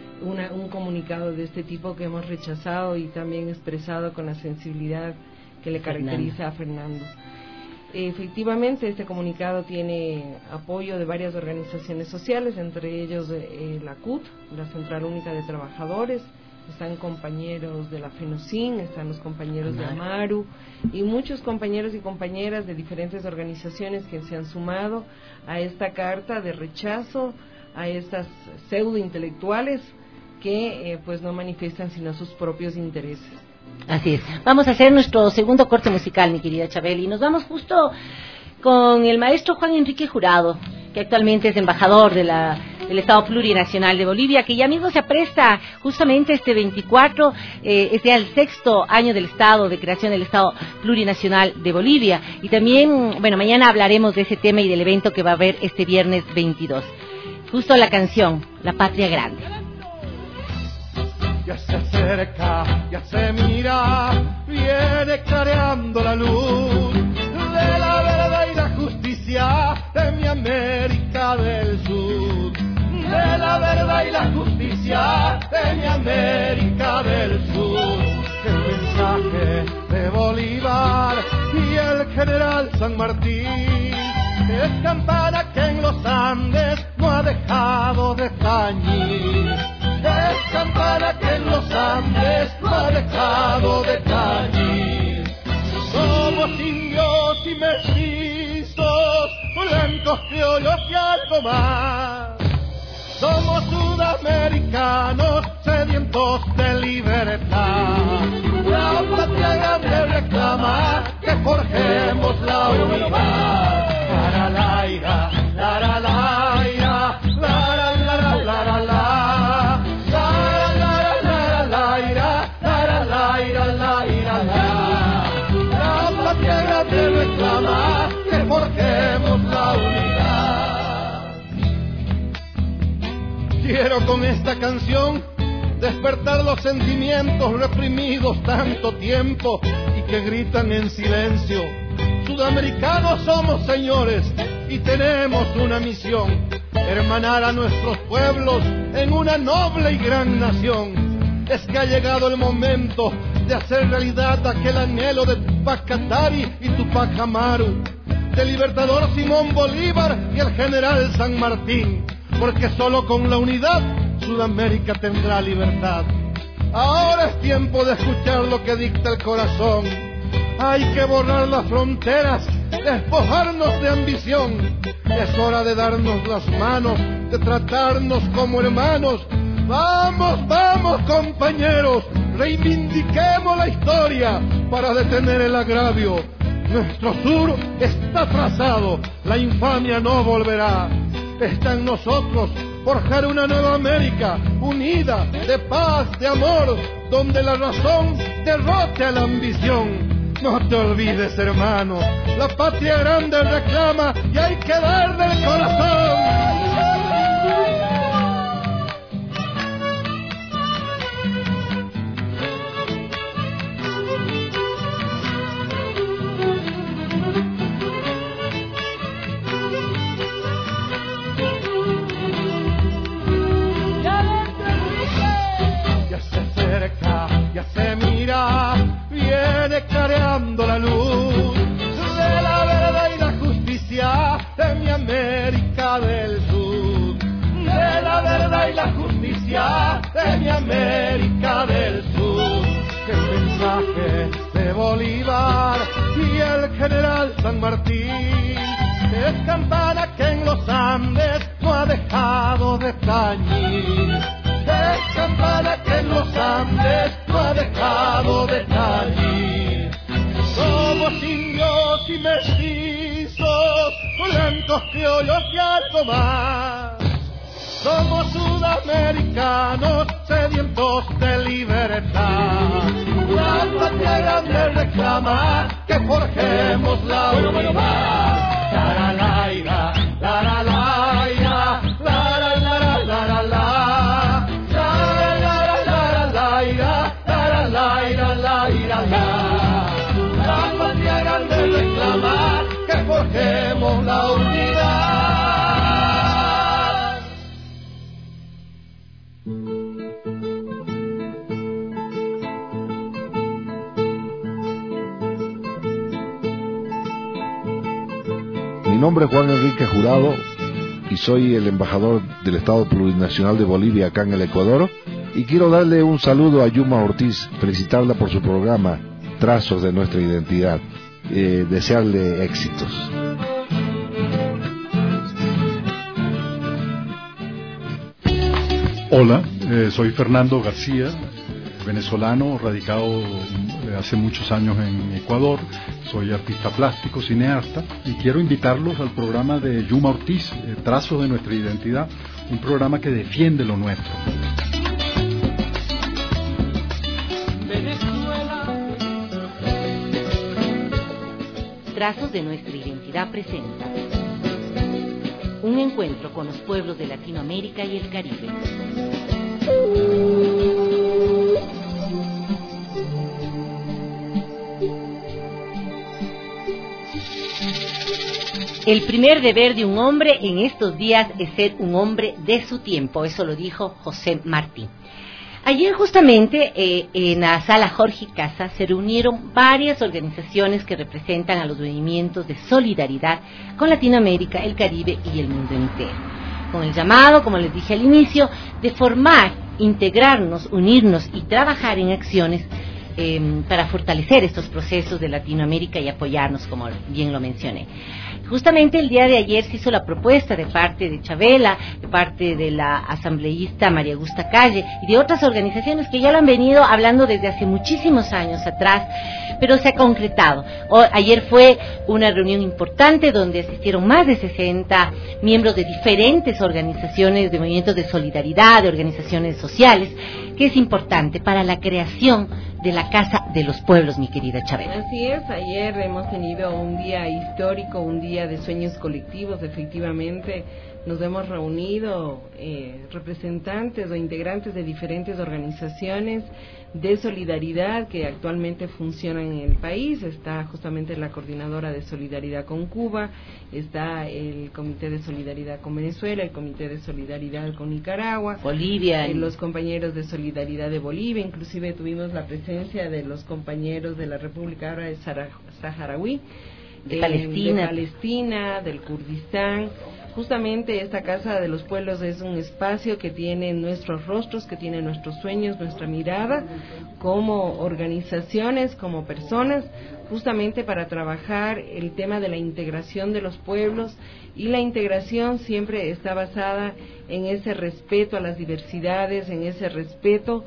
un comunicado de este tipo que hemos rechazado y también expresado con la sensibilidad que le caracteriza a Fernando. Efectivamente, este comunicado tiene apoyo de varias organizaciones sociales, entre ellos la CUT, la Central Única de Trabajadores, están compañeros de la FENOCIN, están los compañeros de AMARU y muchos compañeros y compañeras de diferentes organizaciones que se han sumado a esta carta de rechazo a estas pseudointelectuales que pues no manifiestan sino sus propios intereses. Así es. Vamos a hacer nuestro segundo corte musical, mi querida Chabeli, y nos vamos justo con el maestro Juan Enrique Jurado, que actualmente es embajador del Estado Plurinacional de Bolivia, que ya mismo se apresta justamente este 24, es ya el 6º año del Estado, de creación del Estado Plurinacional de Bolivia. Y también, bueno, mañana hablaremos de ese tema y del evento que va a haber este viernes 22. Justo la canción, La Patria Grande. Ya se acerca, ya se mira, viene clareando la luz de la verdad y la justicia de mi América del Sur. De la verdad y la justicia de mi América del Sur. El mensaje de Bolívar y el general San Martín es campana que en los Andes no ha dejado de tañir. Es campana que en los Andes no ha dejado de tañir. Somos indios y mestizos, blancos, criollos y algo más. Somos sudamericanos sedientos de libertad. La patria grande reclama que forjemos la unidad. La la la la la la la la la la. Reclama que forjemos la unidad. Quiero con esta canción despertar los sentimientos reprimidos tanto tiempo y que gritan en silencio. Sudamericanos somos, señores, y tenemos una misión: hermanar a nuestros pueblos en una noble y gran nación. Es que ha llegado el momento de hacer realidad aquel anhelo de Tupac Katari y Tupac Amaru, del libertador Simón Bolívar y el general San Martín, porque solo con la unidad Sudamérica tendrá libertad. Ahora es tiempo de escuchar lo que dicta el corazón. Hay que borrar las fronteras, despojarnos de ambición. Es hora de darnos las manos, de tratarnos como hermanos. Vamos, vamos, compañeros, reivindiquemos la historia para detener el agravio. Nuestro sur está trazado, la infamia no volverá. Está en nosotros forjar una nueva América, unida, de paz, de amor, donde la razón derrote a la ambición. No te olvides, hermano, la patria grande reclama y hay que darle el corazón. Ya se mira, viene clareando la luz de la verdad y la justicia justicia de mi América del Sur. El mensaje de Bolívar y el general San Martín es campana que en los Andes no ha dejado de tañir. Es campana que en los Andes no ha dejado de tañir. Somos indios y mestizos, blancos, criollos y algo más. Somos sudamericanos sedientos de libertad. La patria grande reclama que forjemos la unidad. La la la la la la la la la la la la. La patria grande reclama que forjemos la unidad. Mi nombre es Juan Enrique Jurado y soy el embajador del Estado Plurinacional de Bolivia acá en el Ecuador, y quiero darle un saludo a Yuma Ortiz, felicitarla por su programa Trazos de Nuestra Identidad, desearle éxitos. Hola, soy Fernando García, venezolano, radicado hace muchos años en Ecuador. Soy artista plástico, cineasta, y quiero invitarlos al programa de Yuma Ortiz, Trazos de Nuestra Identidad, un programa que defiende lo nuestro. Trazos de Nuestra Identidad presenta un encuentro con los pueblos de Latinoamérica y el Caribe. El primer deber de un hombre en estos días es ser un hombre de su tiempo, eso lo dijo José Martí. Ayer justamente en la sala Jorge Casa se reunieron varias organizaciones que representan a los movimientos de solidaridad con Latinoamérica, el Caribe y el mundo entero. Con el llamado, como les dije al inicio, de formar, integrarnos, unirnos y trabajar en acciones para fortalecer estos procesos de Latinoamérica y apoyarnos, como bien lo mencioné. Justamente el día de ayer se hizo la propuesta de parte de Chabela, de parte de la asambleísta María Augusta Calle y de otras organizaciones que ya lo han venido hablando desde hace muchísimos años atrás, pero se ha concretado. Ayer fue una reunión importante donde asistieron más de 60 miembros de diferentes organizaciones, de movimientos de solidaridad, de organizaciones sociales, que es importante para la creación de la Casa de los Pueblos, mi querida Chabela. Así es, ayer hemos tenido un día histórico, un día de sueños colectivos. Efectivamente nos hemos reunido representantes o integrantes de diferentes organizaciones de solidaridad que actualmente funcionan en el país. Está justamente la Coordinadora de Solidaridad con Cuba, está el Comité de Solidaridad con Venezuela, el Comité de Solidaridad con Nicaragua, Bolivia, los compañeros de Solidaridad de Bolivia, inclusive tuvimos la presencia de los compañeros de la República Árabe Saharaui, de Palestina, del Kurdistán. Justamente esta Casa de los Pueblos es un espacio que tiene nuestros rostros, que tiene nuestros sueños, nuestra mirada, como organizaciones, como personas, justamente para trabajar el tema de la integración de los pueblos, y la integración siempre está basada en ese respeto a las diversidades, en ese respeto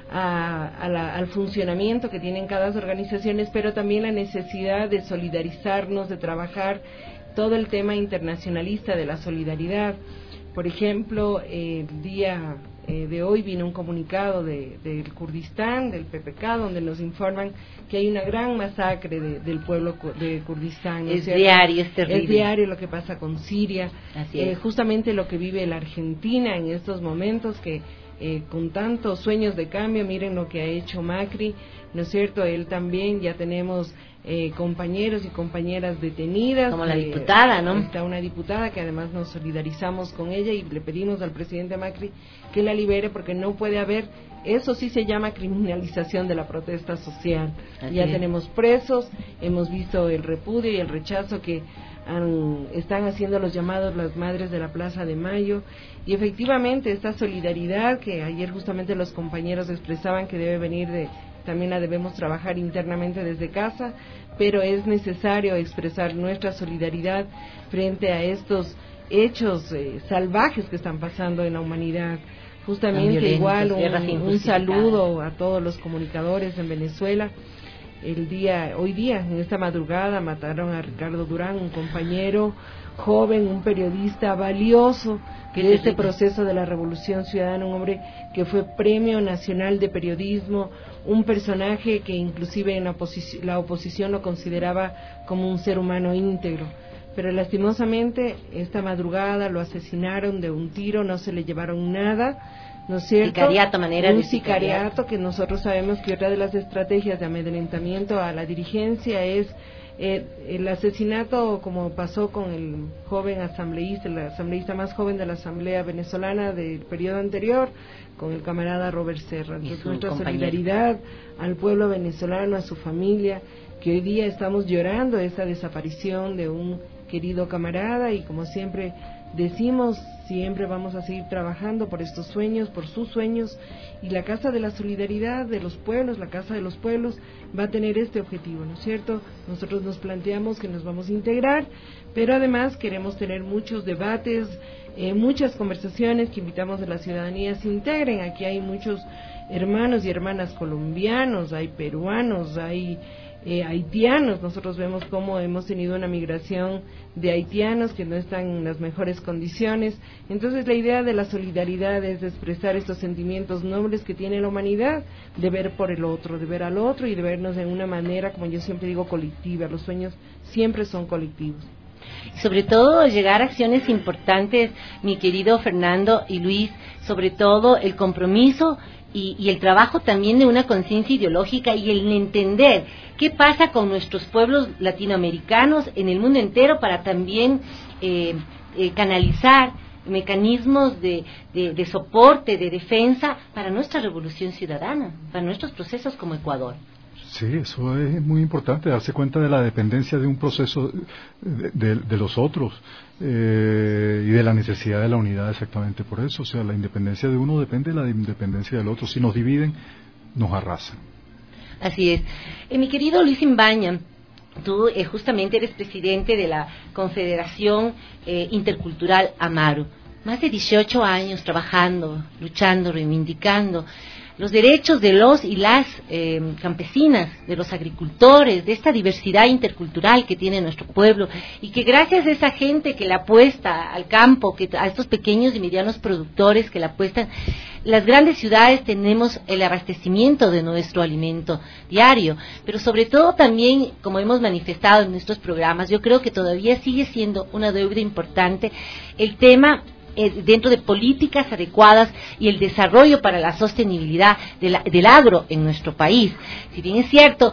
al funcionamiento que tienen cada organizaciones, pero también la necesidad de solidarizarnos, de trabajar todo el tema internacionalista de la solidaridad. Por ejemplo, el día de hoy vino un comunicado del Kurdistán, del PPK, donde nos informan que hay una gran masacre del pueblo de Kurdistán. Es diario, es terrible. Es diario lo que pasa con Siria. Así es. Justamente lo que vive la Argentina en estos momentos, que con tantos sueños de cambio, miren lo que ha hecho Macri, ¿no es cierto? Él también, ya tenemos compañeros y compañeras detenidas. Como la diputada, ¿no? Está una diputada que además nos solidarizamos con ella y le pedimos al presidente Macri que la libere, porque no puede haber, eso sí se llama criminalización de la protesta social. Así ya es. tenemos presos, hemos visto el repudio y el rechazo que están haciendo los llamados las madres de la Plaza de Mayo, y efectivamente esta solidaridad que ayer justamente los compañeros expresaban que debe venir también la debemos trabajar internamente desde casa, pero es necesario expresar nuestra solidaridad frente a estos hechos salvajes que están pasando en la humanidad. Justamente igual un saludo a todos los comunicadores en Venezuela. Hoy día, en esta madrugada, mataron a Ricardo Durán, un compañero joven, un periodista valioso de este proceso de la Revolución Ciudadana, un hombre que fue Premio Nacional de Periodismo, un personaje que inclusive en la oposición lo consideraba como un ser humano íntegro. Pero lastimosamente esta madrugada lo asesinaron de un tiro, no se le llevaron nada, ¿no es cierto? Un sicariato que nosotros sabemos que otra de las estrategias de amedrentamiento a la dirigencia es el asesinato, como pasó con el joven asambleísta, el asambleísta más joven de la Asamblea Venezolana del periodo anterior, con el camarada Robert Serra. Entonces, nuestra solidaridad al pueblo venezolano, a su familia, que hoy día estamos llorando esa desaparición de un querido camarada, y como siempre decimos, siempre vamos a seguir trabajando por estos sueños, por sus sueños, y la Casa de la Solidaridad de los Pueblos, la Casa de los Pueblos, va a tener este objetivo, ¿no es cierto? Nosotros nos planteamos que nos vamos a integrar, pero además queremos tener muchos debates, muchas conversaciones, que invitamos a la ciudadanía se integren. Aquí hay muchos hermanos y hermanas colombianos, hay peruanos, hay haitianos. Nosotros vemos cómo hemos tenido una migración de haitianos que no están en las mejores condiciones. Entonces la idea de la solidaridad es expresar estos sentimientos nobles que tiene la humanidad, de ver por el otro, de ver al otro y de vernos en una manera, como yo siempre digo, colectiva. Los sueños siempre son colectivos. Sobre todo llegar a acciones importantes, mi querido Fernando y Luis, sobre todo el compromiso y el trabajo también de una conciencia ideológica y el entender qué pasa con nuestros pueblos latinoamericanos en el mundo entero, para también canalizar mecanismos de soporte, de defensa para nuestra revolución ciudadana, para nuestros procesos como Ecuador. Sí, eso es muy importante, darse cuenta de la dependencia de un proceso de los otros y de la necesidad de la unidad, exactamente por eso. O sea, la independencia de uno depende de la independencia del otro. Si nos dividen, nos arrasan. Así es. Mi querido Luis Imbaña, tú justamente eres presidente de la Confederación Intercultural Amaru. Más de 18 años trabajando, luchando, reivindicando los derechos de los y las campesinas, de los agricultores, de esta diversidad intercultural que tiene nuestro pueblo, y que gracias a esa gente que la apuesta al campo, a estos pequeños y medianos productores que la apuestan, las grandes ciudades tenemos el abastecimiento de nuestro alimento diario, pero sobre todo también, como hemos manifestado en nuestros programas, yo creo que todavía sigue siendo una deuda importante el tema dentro de políticas adecuadas y el desarrollo para la sostenibilidad del agro en nuestro país. Si bien es cierto,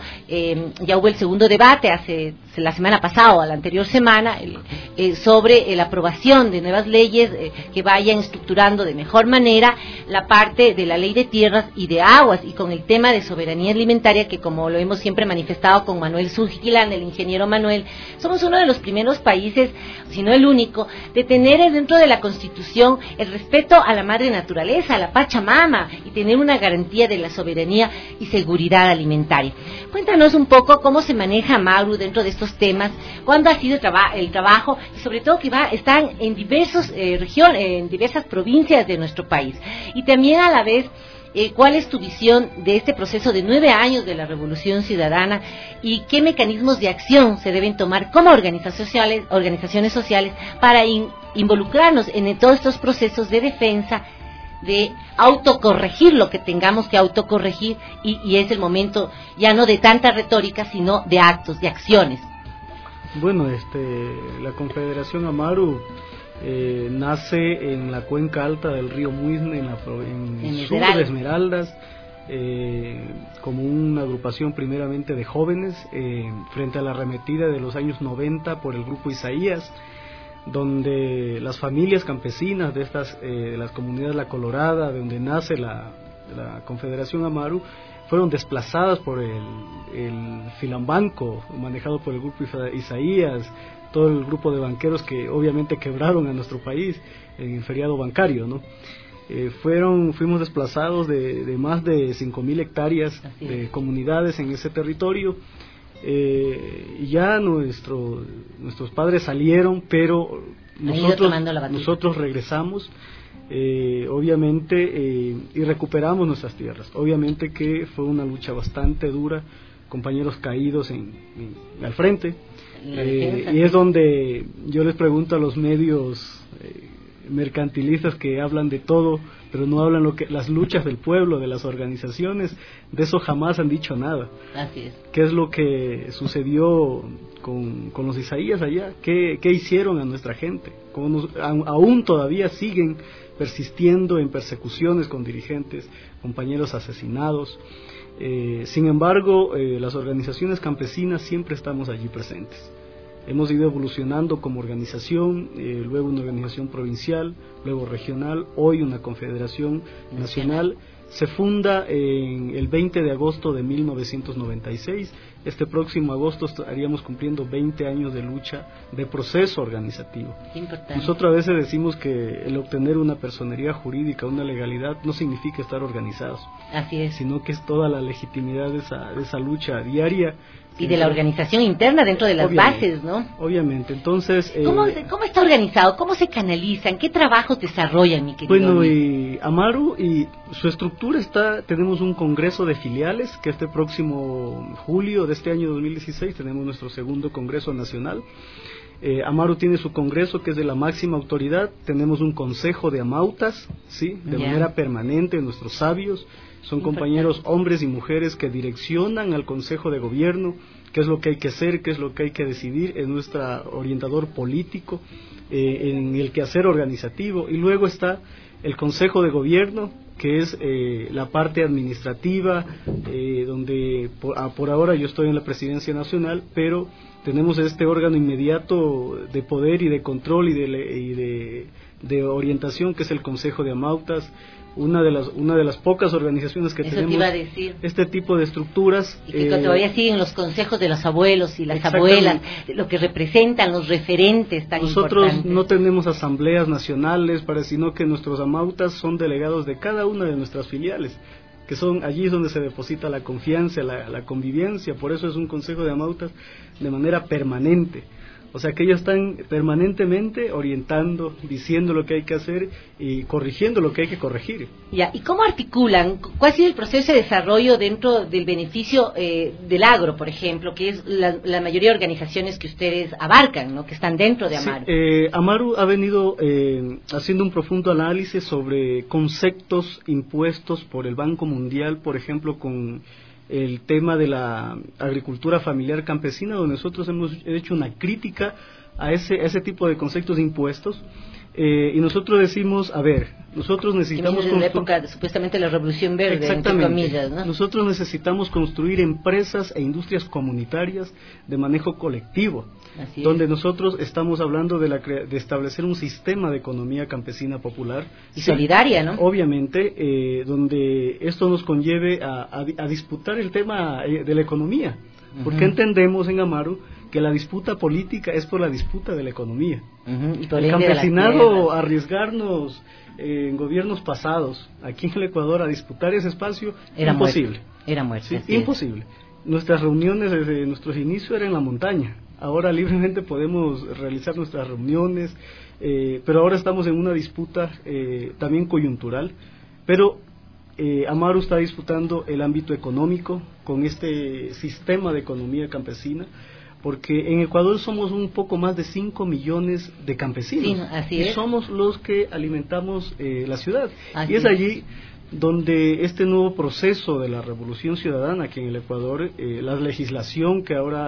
ya hubo el segundo debate la semana pasada o la anterior semana sobre la aprobación de nuevas leyes que vayan estructurando de mejor manera la parte de la ley de tierras y de aguas, y con el tema de soberanía alimentaria, que como lo hemos siempre manifestado con Manuel Surgilán, el ingeniero Manuel, somos uno de los primeros países, si no el único, de tener dentro de la Constitución el respeto a la madre naturaleza, a la Pachamama, y tener una garantía de la soberanía y seguridad alimentaria. Cuéntanos un poco cómo se maneja Amaru dentro de estos temas, cuándo ha sido el trabajo, y sobre todo que están en diversas regiones, en diversas provincias de nuestro país. Y también a la vez, ¿cuál es tu visión de este proceso de 9 años de la Revolución Ciudadana y qué mecanismos de acción se deben tomar como organizaciones sociales para involucrarnos en todos estos procesos de defensa, de autocorregir lo que tengamos que autocorregir, y es el momento ya no de tanta retórica, sino de actos, de acciones? Bueno, la Confederación Amaru nace en la cuenca alta del río Muisne, en el sur de Esmeraldas, como una agrupación primeramente de jóvenes, frente a la arremetida de los años 90 por el grupo Isaías, donde las familias campesinas de las comunidades La Colorada, de donde nace la Confederación Amaru, fueron desplazadas por el Filambanco, manejado por el grupo Isaías, todo el grupo de banqueros que obviamente quebraron a nuestro país en el feriado bancario, ¿no? Fuimos desplazados de más de 5.000 hectáreas de comunidades en ese territorio. Y ya nuestros padres salieron, pero nosotros regresamos, obviamente, y recuperamos nuestras tierras. Obviamente que fue una lucha bastante dura, compañeros caídos al frente, y es donde yo les pregunto a los medios mercantilistas que hablan de todo, pero no hablan las luchas del pueblo, de las organizaciones, de eso jamás han dicho nada. Así es. ¿Qué es lo que sucedió con los Isaías allá? ¿Qué hicieron a nuestra gente? Aún todavía siguen persistiendo en persecuciones con dirigentes, compañeros asesinados. Sin embargo, las organizaciones campesinas siempre estamos allí presentes. Hemos ido evolucionando como organización, luego una organización provincial, luego regional, hoy una confederación nacional. Se funda el 20 de agosto de 1996. Este próximo agosto estaríamos cumpliendo 20 años de lucha, de proceso organizativo. Nosotros a veces decimos que el obtener una personería jurídica, una legalidad, no significa estar organizados. Así es. Sino que es toda la legitimidad de esa lucha diaria. Y de la organización interna dentro de las bases, ¿no? Obviamente, entonces... ¿Cómo está organizado? ¿Cómo se canalizan? ¿Qué trabajos desarrollan, mi querido? Bueno, Amaru y su estructura tenemos un congreso de filiales, que este próximo julio de este año 2016 tenemos nuestro segundo congreso nacional. Amaru tiene su congreso, que es de la máxima autoridad. Tenemos un consejo de amautas, ¿sí? De manera permanente, nuestros sabios. Son compañeros hombres y mujeres que direccionan al Consejo de Gobierno qué es lo que hay que hacer, qué es lo que hay que decidir, es nuestro orientador político en el quehacer organizativo. Y luego está el Consejo de Gobierno, que es la parte administrativa, donde por ahora yo estoy en la Presidencia Nacional, pero tenemos este órgano inmediato de poder y de control y de orientación, que es el Consejo de Amautas, una de las pocas organizaciones que tenemos este tipo de estructuras. Y que todavía siguen los consejos de los abuelos y las abuelas, lo que representan los referentes tan Nosotros importantes. No tenemos asambleas nacionales, sino que nuestros amautas son delegados de cada una de nuestras filiales, que son allí donde se deposita la confianza, la convivencia. Por eso es un consejo de amautas de manera permanente. O sea que ellos están permanentemente orientando, diciendo lo que hay que hacer y corrigiendo lo que hay que corregir. Ya, ¿y cómo articulan? ¿Cuál ha sido el proceso de desarrollo dentro del beneficio del agro, por ejemplo, que es la mayoría de organizaciones que ustedes abarcan, ¿no? Que están dentro de Amaru? Sí, Amaru ha venido haciendo un profundo análisis sobre conceptos impuestos por el Banco Mundial, por ejemplo, con el tema de la agricultura familiar campesina, donde nosotros hemos hecho una crítica a ese tipo de conceptos de impuestos, y nosotros decimos, nosotros necesitamos en la época de, supuestamente, la Revolución Verde, entre comillas, ¿no? Nosotros necesitamos construir empresas e industrias comunitarias de manejo colectivo, donde nosotros estamos hablando de establecer un sistema de economía campesina popular y solidaria, ¿no? Obviamente, donde esto nos conlleve a disputar el tema de la economía, porque entendemos en Amaru que la disputa política es por la disputa de la economía. Y el campesinado, arriesgarnos en gobiernos pasados aquí en el Ecuador a disputar ese espacio era imposible. Era muerte. Sí, imposible. Nuestras reuniones desde nuestros inicios eran en la montaña. Ahora libremente podemos realizar nuestras reuniones, pero ahora estamos en una disputa también coyuntural. Pero Amaru está disputando el ámbito económico con este sistema de economía campesina, porque en Ecuador somos un poco más de 5 millones de campesinos, así y es. somos los que alimentamos la ciudad. Y es allí donde este nuevo proceso de la revolución ciudadana aquí en el Ecuador, la legislación que ahora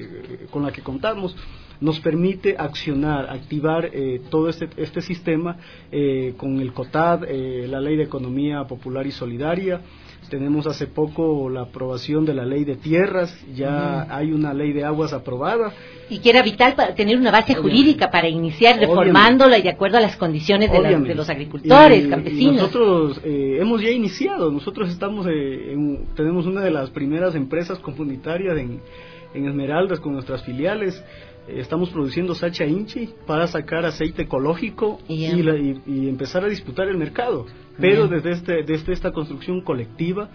con la que contamos, nos permite activar todo este sistema con el COTAD, la Ley de Economía Popular y Solidaria. Tenemos hace poco la aprobación de la Ley de Tierras, ya hay una Ley de Aguas aprobada. Y que era vital para tener una base jurídica para iniciar reformándola y de acuerdo a las condiciones de los agricultores, campesinos. Nosotros hemos ya iniciado, nosotros tenemos una de las primeras empresas comunitarias en Esmeraldas con nuestras filiales. estamos produciendo Sacha Inchi para sacar aceite ecológico y empezar a disputar el mercado, pero desde esta construcción colectiva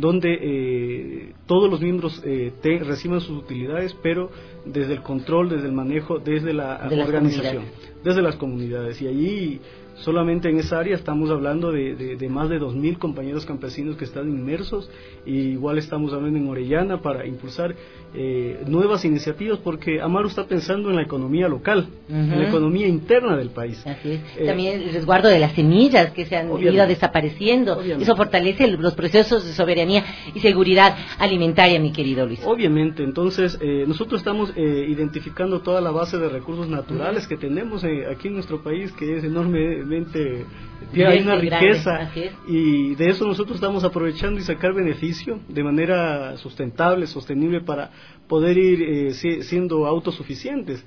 donde todos los miembros reciben sus utilidades, pero desde el control, desde el manejo, desde la organización, desde las comunidades. Y allí, solamente en esa área, estamos hablando de más de 2.000 compañeros campesinos que están inmersos, y igual estamos hablando en Orellana para impulsar nuevas iniciativas, porque Amaru está pensando en la economía local, en la economía interna del país. Así es. También el resguardo de las semillas que se han ido desapareciendo, eso fortalece los procesos de soberanía y seguridad alimentaria, mi querido Luis. Obviamente, entonces nosotros estamos identificando toda la base de recursos naturales que tenemos aquí en nuestro país, que es enormemente, hay una riqueza, y de eso nosotros estamos aprovechando y sacar beneficio de manera sustentable, sostenible, para poder ir siendo autosuficientes.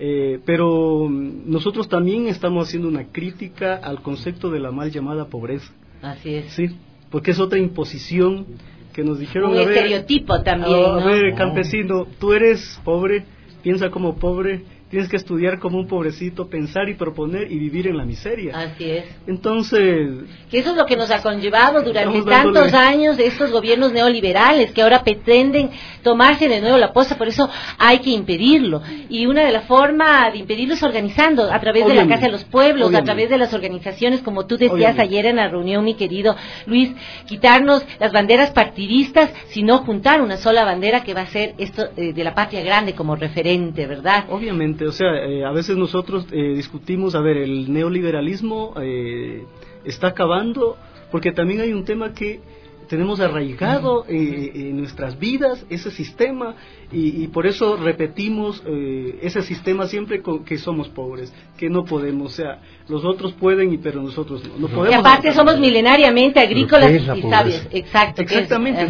Pero nosotros también estamos haciendo una crítica al concepto de la mal llamada pobreza. Así es. Sí, porque es otra imposición que nos dijeron. Un estereotipo también, ¿no? A ver, campesino, tú eres pobre, piensa como pobre, tienes que estudiar como un pobrecito, pensar y proponer y vivir en la miseria. Así es. Entonces, que eso es lo que nos ha conllevado durante tantos años de estos gobiernos neoliberales que ahora pretenden tomarse de nuevo la posta, por eso hay que impedirlo. Y una de las formas de impedirlo es organizando a través de la Casa de los Pueblos, a través de las organizaciones, como tú decías ayer en la reunión, mi querido Luis, quitarnos las banderas partidistas, sino juntar una sola bandera que va a ser esto de la patria grande como referente, ¿verdad? Obviamente. O sea, a veces nosotros discutimos, el neoliberalismo está acabando, porque también hay un tema que tenemos arraigado en nuestras vidas, ese sistema, y por eso repetimos ese sistema siempre que somos pobres, que no podemos, o sea, los otros pueden, pero nosotros no podemos. Y aparte somos milenariamente agrícolas y sabios, exactamente.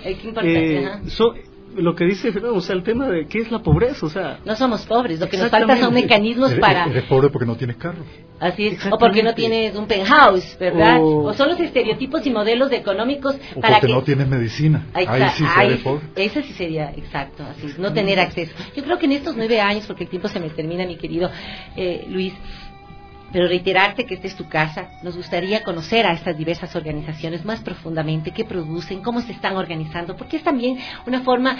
Lo que dice Fernando, o sea, el tema de qué es la pobreza, o sea, no somos pobres, lo que nos falta son mecanismos para... Eres pobre porque no tienes carro. Así es, o porque no tienes un penthouse, ¿verdad? O son los estereotipos y modelos económicos o para porque no tienes medicina. Ahí sí sería pobre. Ese sí sería, exacto, así es, no tener acceso. Yo creo que en estos 9 años, porque el tiempo se me termina, mi querido Luis, pero reiterarte que esta es tu casa, nos gustaría conocer a estas diversas organizaciones más profundamente, qué producen, cómo se están organizando, porque es también una forma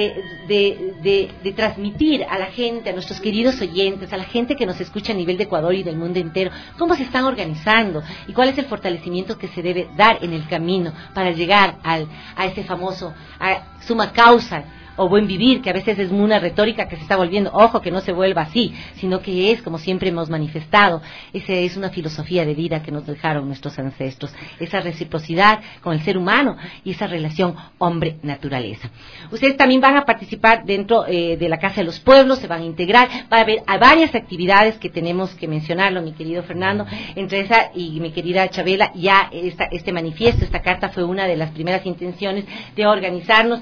de transmitir a la gente, a nuestros queridos oyentes, a la gente que nos escucha a nivel de Ecuador y del mundo entero, cómo se están organizando y cuál es el fortalecimiento que se debe dar en el camino para llegar a ese famoso, a suma causa, o buen vivir, que a veces es una retórica que se está volviendo, ojo, que no se vuelva así, sino que es, como siempre hemos manifestado, esa es una filosofía de vida que nos dejaron nuestros ancestros, esa reciprocidad con el ser humano y esa relación hombre-naturaleza. Ustedes también van a participar dentro de la Casa de los Pueblos, se van a integrar, va a haber varias actividades que tenemos que mencionarlo, mi querido Fernando, entre esa y mi querida Chabela, ya este manifiesto, esta carta fue una de las primeras intenciones de organizarnos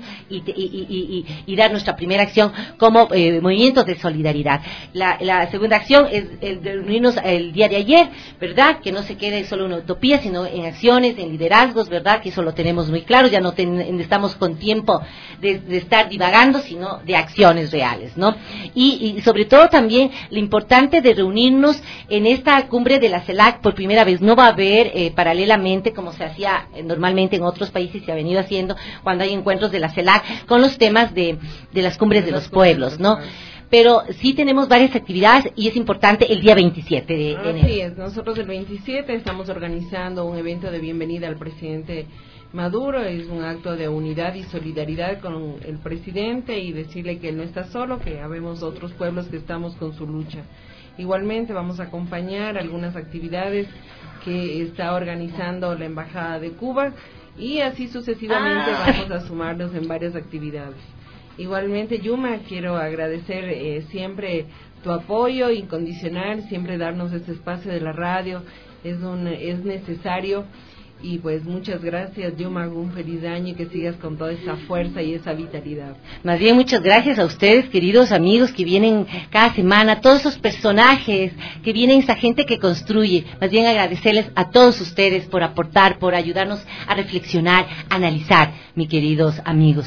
y dar nuestra primera acción como movimientos de solidaridad. La segunda acción es el de reunirnos el día de ayer, ¿verdad? Que no se quede solo una utopía, sino en acciones, en liderazgos, ¿verdad? Que eso lo tenemos muy claro, ya no estamos con tiempo de estar divagando, sino de acciones reales, ¿no? Y sobre todo también lo importante de reunirnos en esta cumbre de la CELAC por primera vez. No va a haber paralelamente, como se hacía normalmente en otros países, se ha venido haciendo cuando hay encuentros de la CELAC, con los temas de las cumbres de los pueblos, ¿no? Pero sí tenemos varias actividades y es importante el día 27 de enero. Así es, nosotros el 27 estamos organizando un evento de bienvenida al presidente Maduro, es un acto de unidad y solidaridad con el presidente y decirle que él no está solo, que habemos otros pueblos que estamos con su lucha. Igualmente vamos a acompañar algunas actividades que está organizando la Embajada de Cuba y así sucesivamente vamos a sumarnos en varias actividades. Igualmente, Yuma, quiero agradecer siempre tu apoyo incondicional, siempre darnos este espacio de la radio, es necesario. Y pues muchas gracias, Yuma, un feliz año y que sigas con toda esa fuerza y esa vitalidad. Más bien, muchas gracias a ustedes, queridos amigos, que vienen cada semana, todos esos personajes que vienen, esa gente que construye. Más bien agradecerles a todos ustedes por aportar, por ayudarnos a reflexionar, a analizar, mis queridos amigos.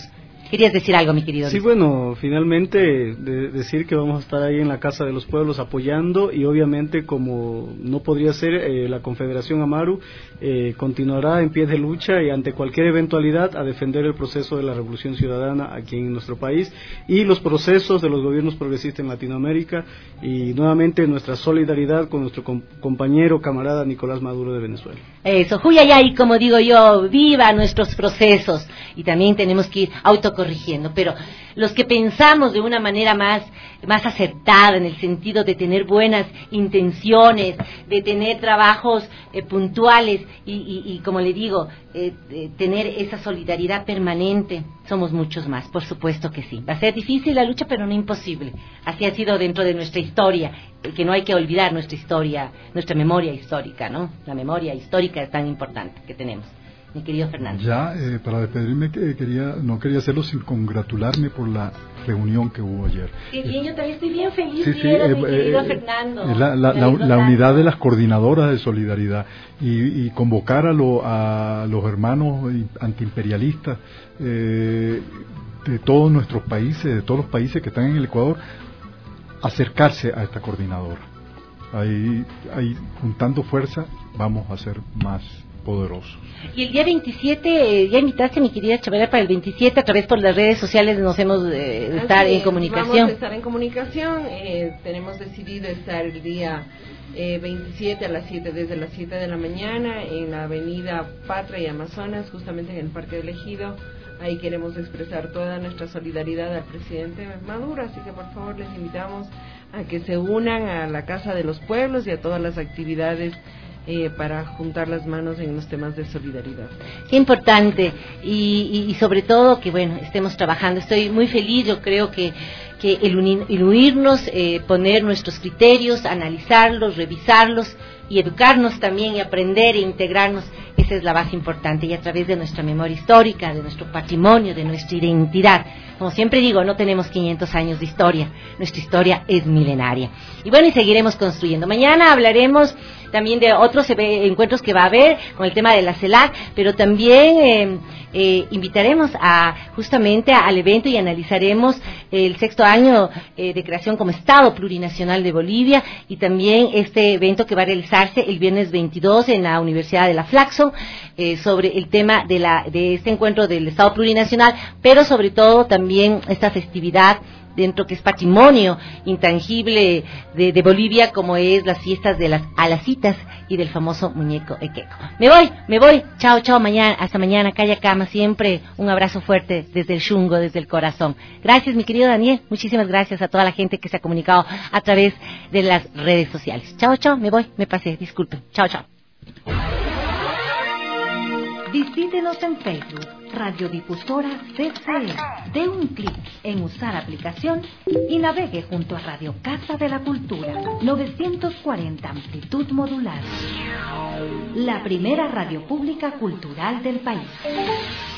Querías decir algo, mi querido Sí, Luis. bueno, finalmente decir que vamos a estar ahí en la Casa de los Pueblos apoyando, y obviamente, como no podría ser, la Confederación Amaru continuará en pie de lucha y ante cualquier eventualidad a defender el proceso de la revolución ciudadana aquí en nuestro país y los procesos de los gobiernos progresistas en Latinoamérica, y nuevamente nuestra solidaridad con nuestro compañero, camarada Nicolás Maduro de Venezuela. Eso, Juyayay, como digo yo, viva nuestros procesos, y también tenemos que ir autocorrigiendo, pero los que pensamos de una manera más acertada, en el sentido de tener buenas intenciones, de tener trabajos puntuales y como le digo, tener esa solidaridad permanente, somos muchos más, por supuesto que sí. Va a ser difícil la lucha, pero no imposible. Así ha sido dentro de nuestra historia, que no hay que olvidar nuestra historia, nuestra memoria histórica, ¿no? La memoria histórica es tan importante que tenemos. Mi querido Fernando. Ya, para despedirme, no quería hacerlo sin congratularme por la reunión que hubo ayer. Qué bien, yo también estoy bien feliz, mi querido Fernando. La unidad de las coordinadoras de solidaridad y convocar a los hermanos antiimperialistas de todos nuestros países, de todos los países que están en el Ecuador, acercarse a esta coordinadora. Ahí juntando fuerza, vamos a ser más poderosos. Y el día 27, ya invitaste a mi querida Chabela para el 27, a través por las redes sociales nos hemos de estar en comunicación. Vamos a estar en comunicación, tenemos decidido estar el día 27 a las 7, desde las 7 de la mañana, en la avenida Patria y Amazonas, justamente en el Parque del Ejido. Ahí queremos expresar toda nuestra solidaridad al presidente Maduro, así que por favor les invitamos a que se unan a la Casa de los Pueblos y a todas las actividades para juntar las manos en los temas de solidaridad. Qué importante, y sobre todo que bueno, estemos trabajando. Estoy muy feliz, yo creo que el unirnos, poner nuestros criterios, analizarlos, revisarlos y educarnos también y aprender e integrarnos, esa es la base importante, y a través de nuestra memoria histórica, de nuestro patrimonio, de nuestra identidad. Como siempre digo, no tenemos 500 años de historia, nuestra historia es milenaria. Y bueno, y seguiremos construyendo. Mañana hablaremos también de otros encuentros que va a haber con el tema de la CELAC, pero también invitaremos justamente al evento y analizaremos el 6º año de creación como Estado Plurinacional de Bolivia, y también este evento que va a realizarse el viernes 22 en la Universidad de la Flaxo, sobre el tema de este encuentro del Estado Plurinacional, pero sobre todo también esta festividad dentro que es patrimonio intangible de Bolivia, como es las fiestas de las alacitas y del famoso muñeco equeco. Me voy, chao, hasta mañana, calla cama, siempre un abrazo fuerte desde el Xungo, desde el corazón. Gracias, mi querido Daniel, muchísimas gracias a toda la gente que se ha comunicado a través de las redes sociales. Chao, me voy, me pasé, disculpen, chao. Visítenos en Facebook, Radiodifusora CCE. Dé un clic en usar aplicación y navegue junto a Radio Casa de la Cultura, 940 amplitud modular. La primera radio pública cultural del país.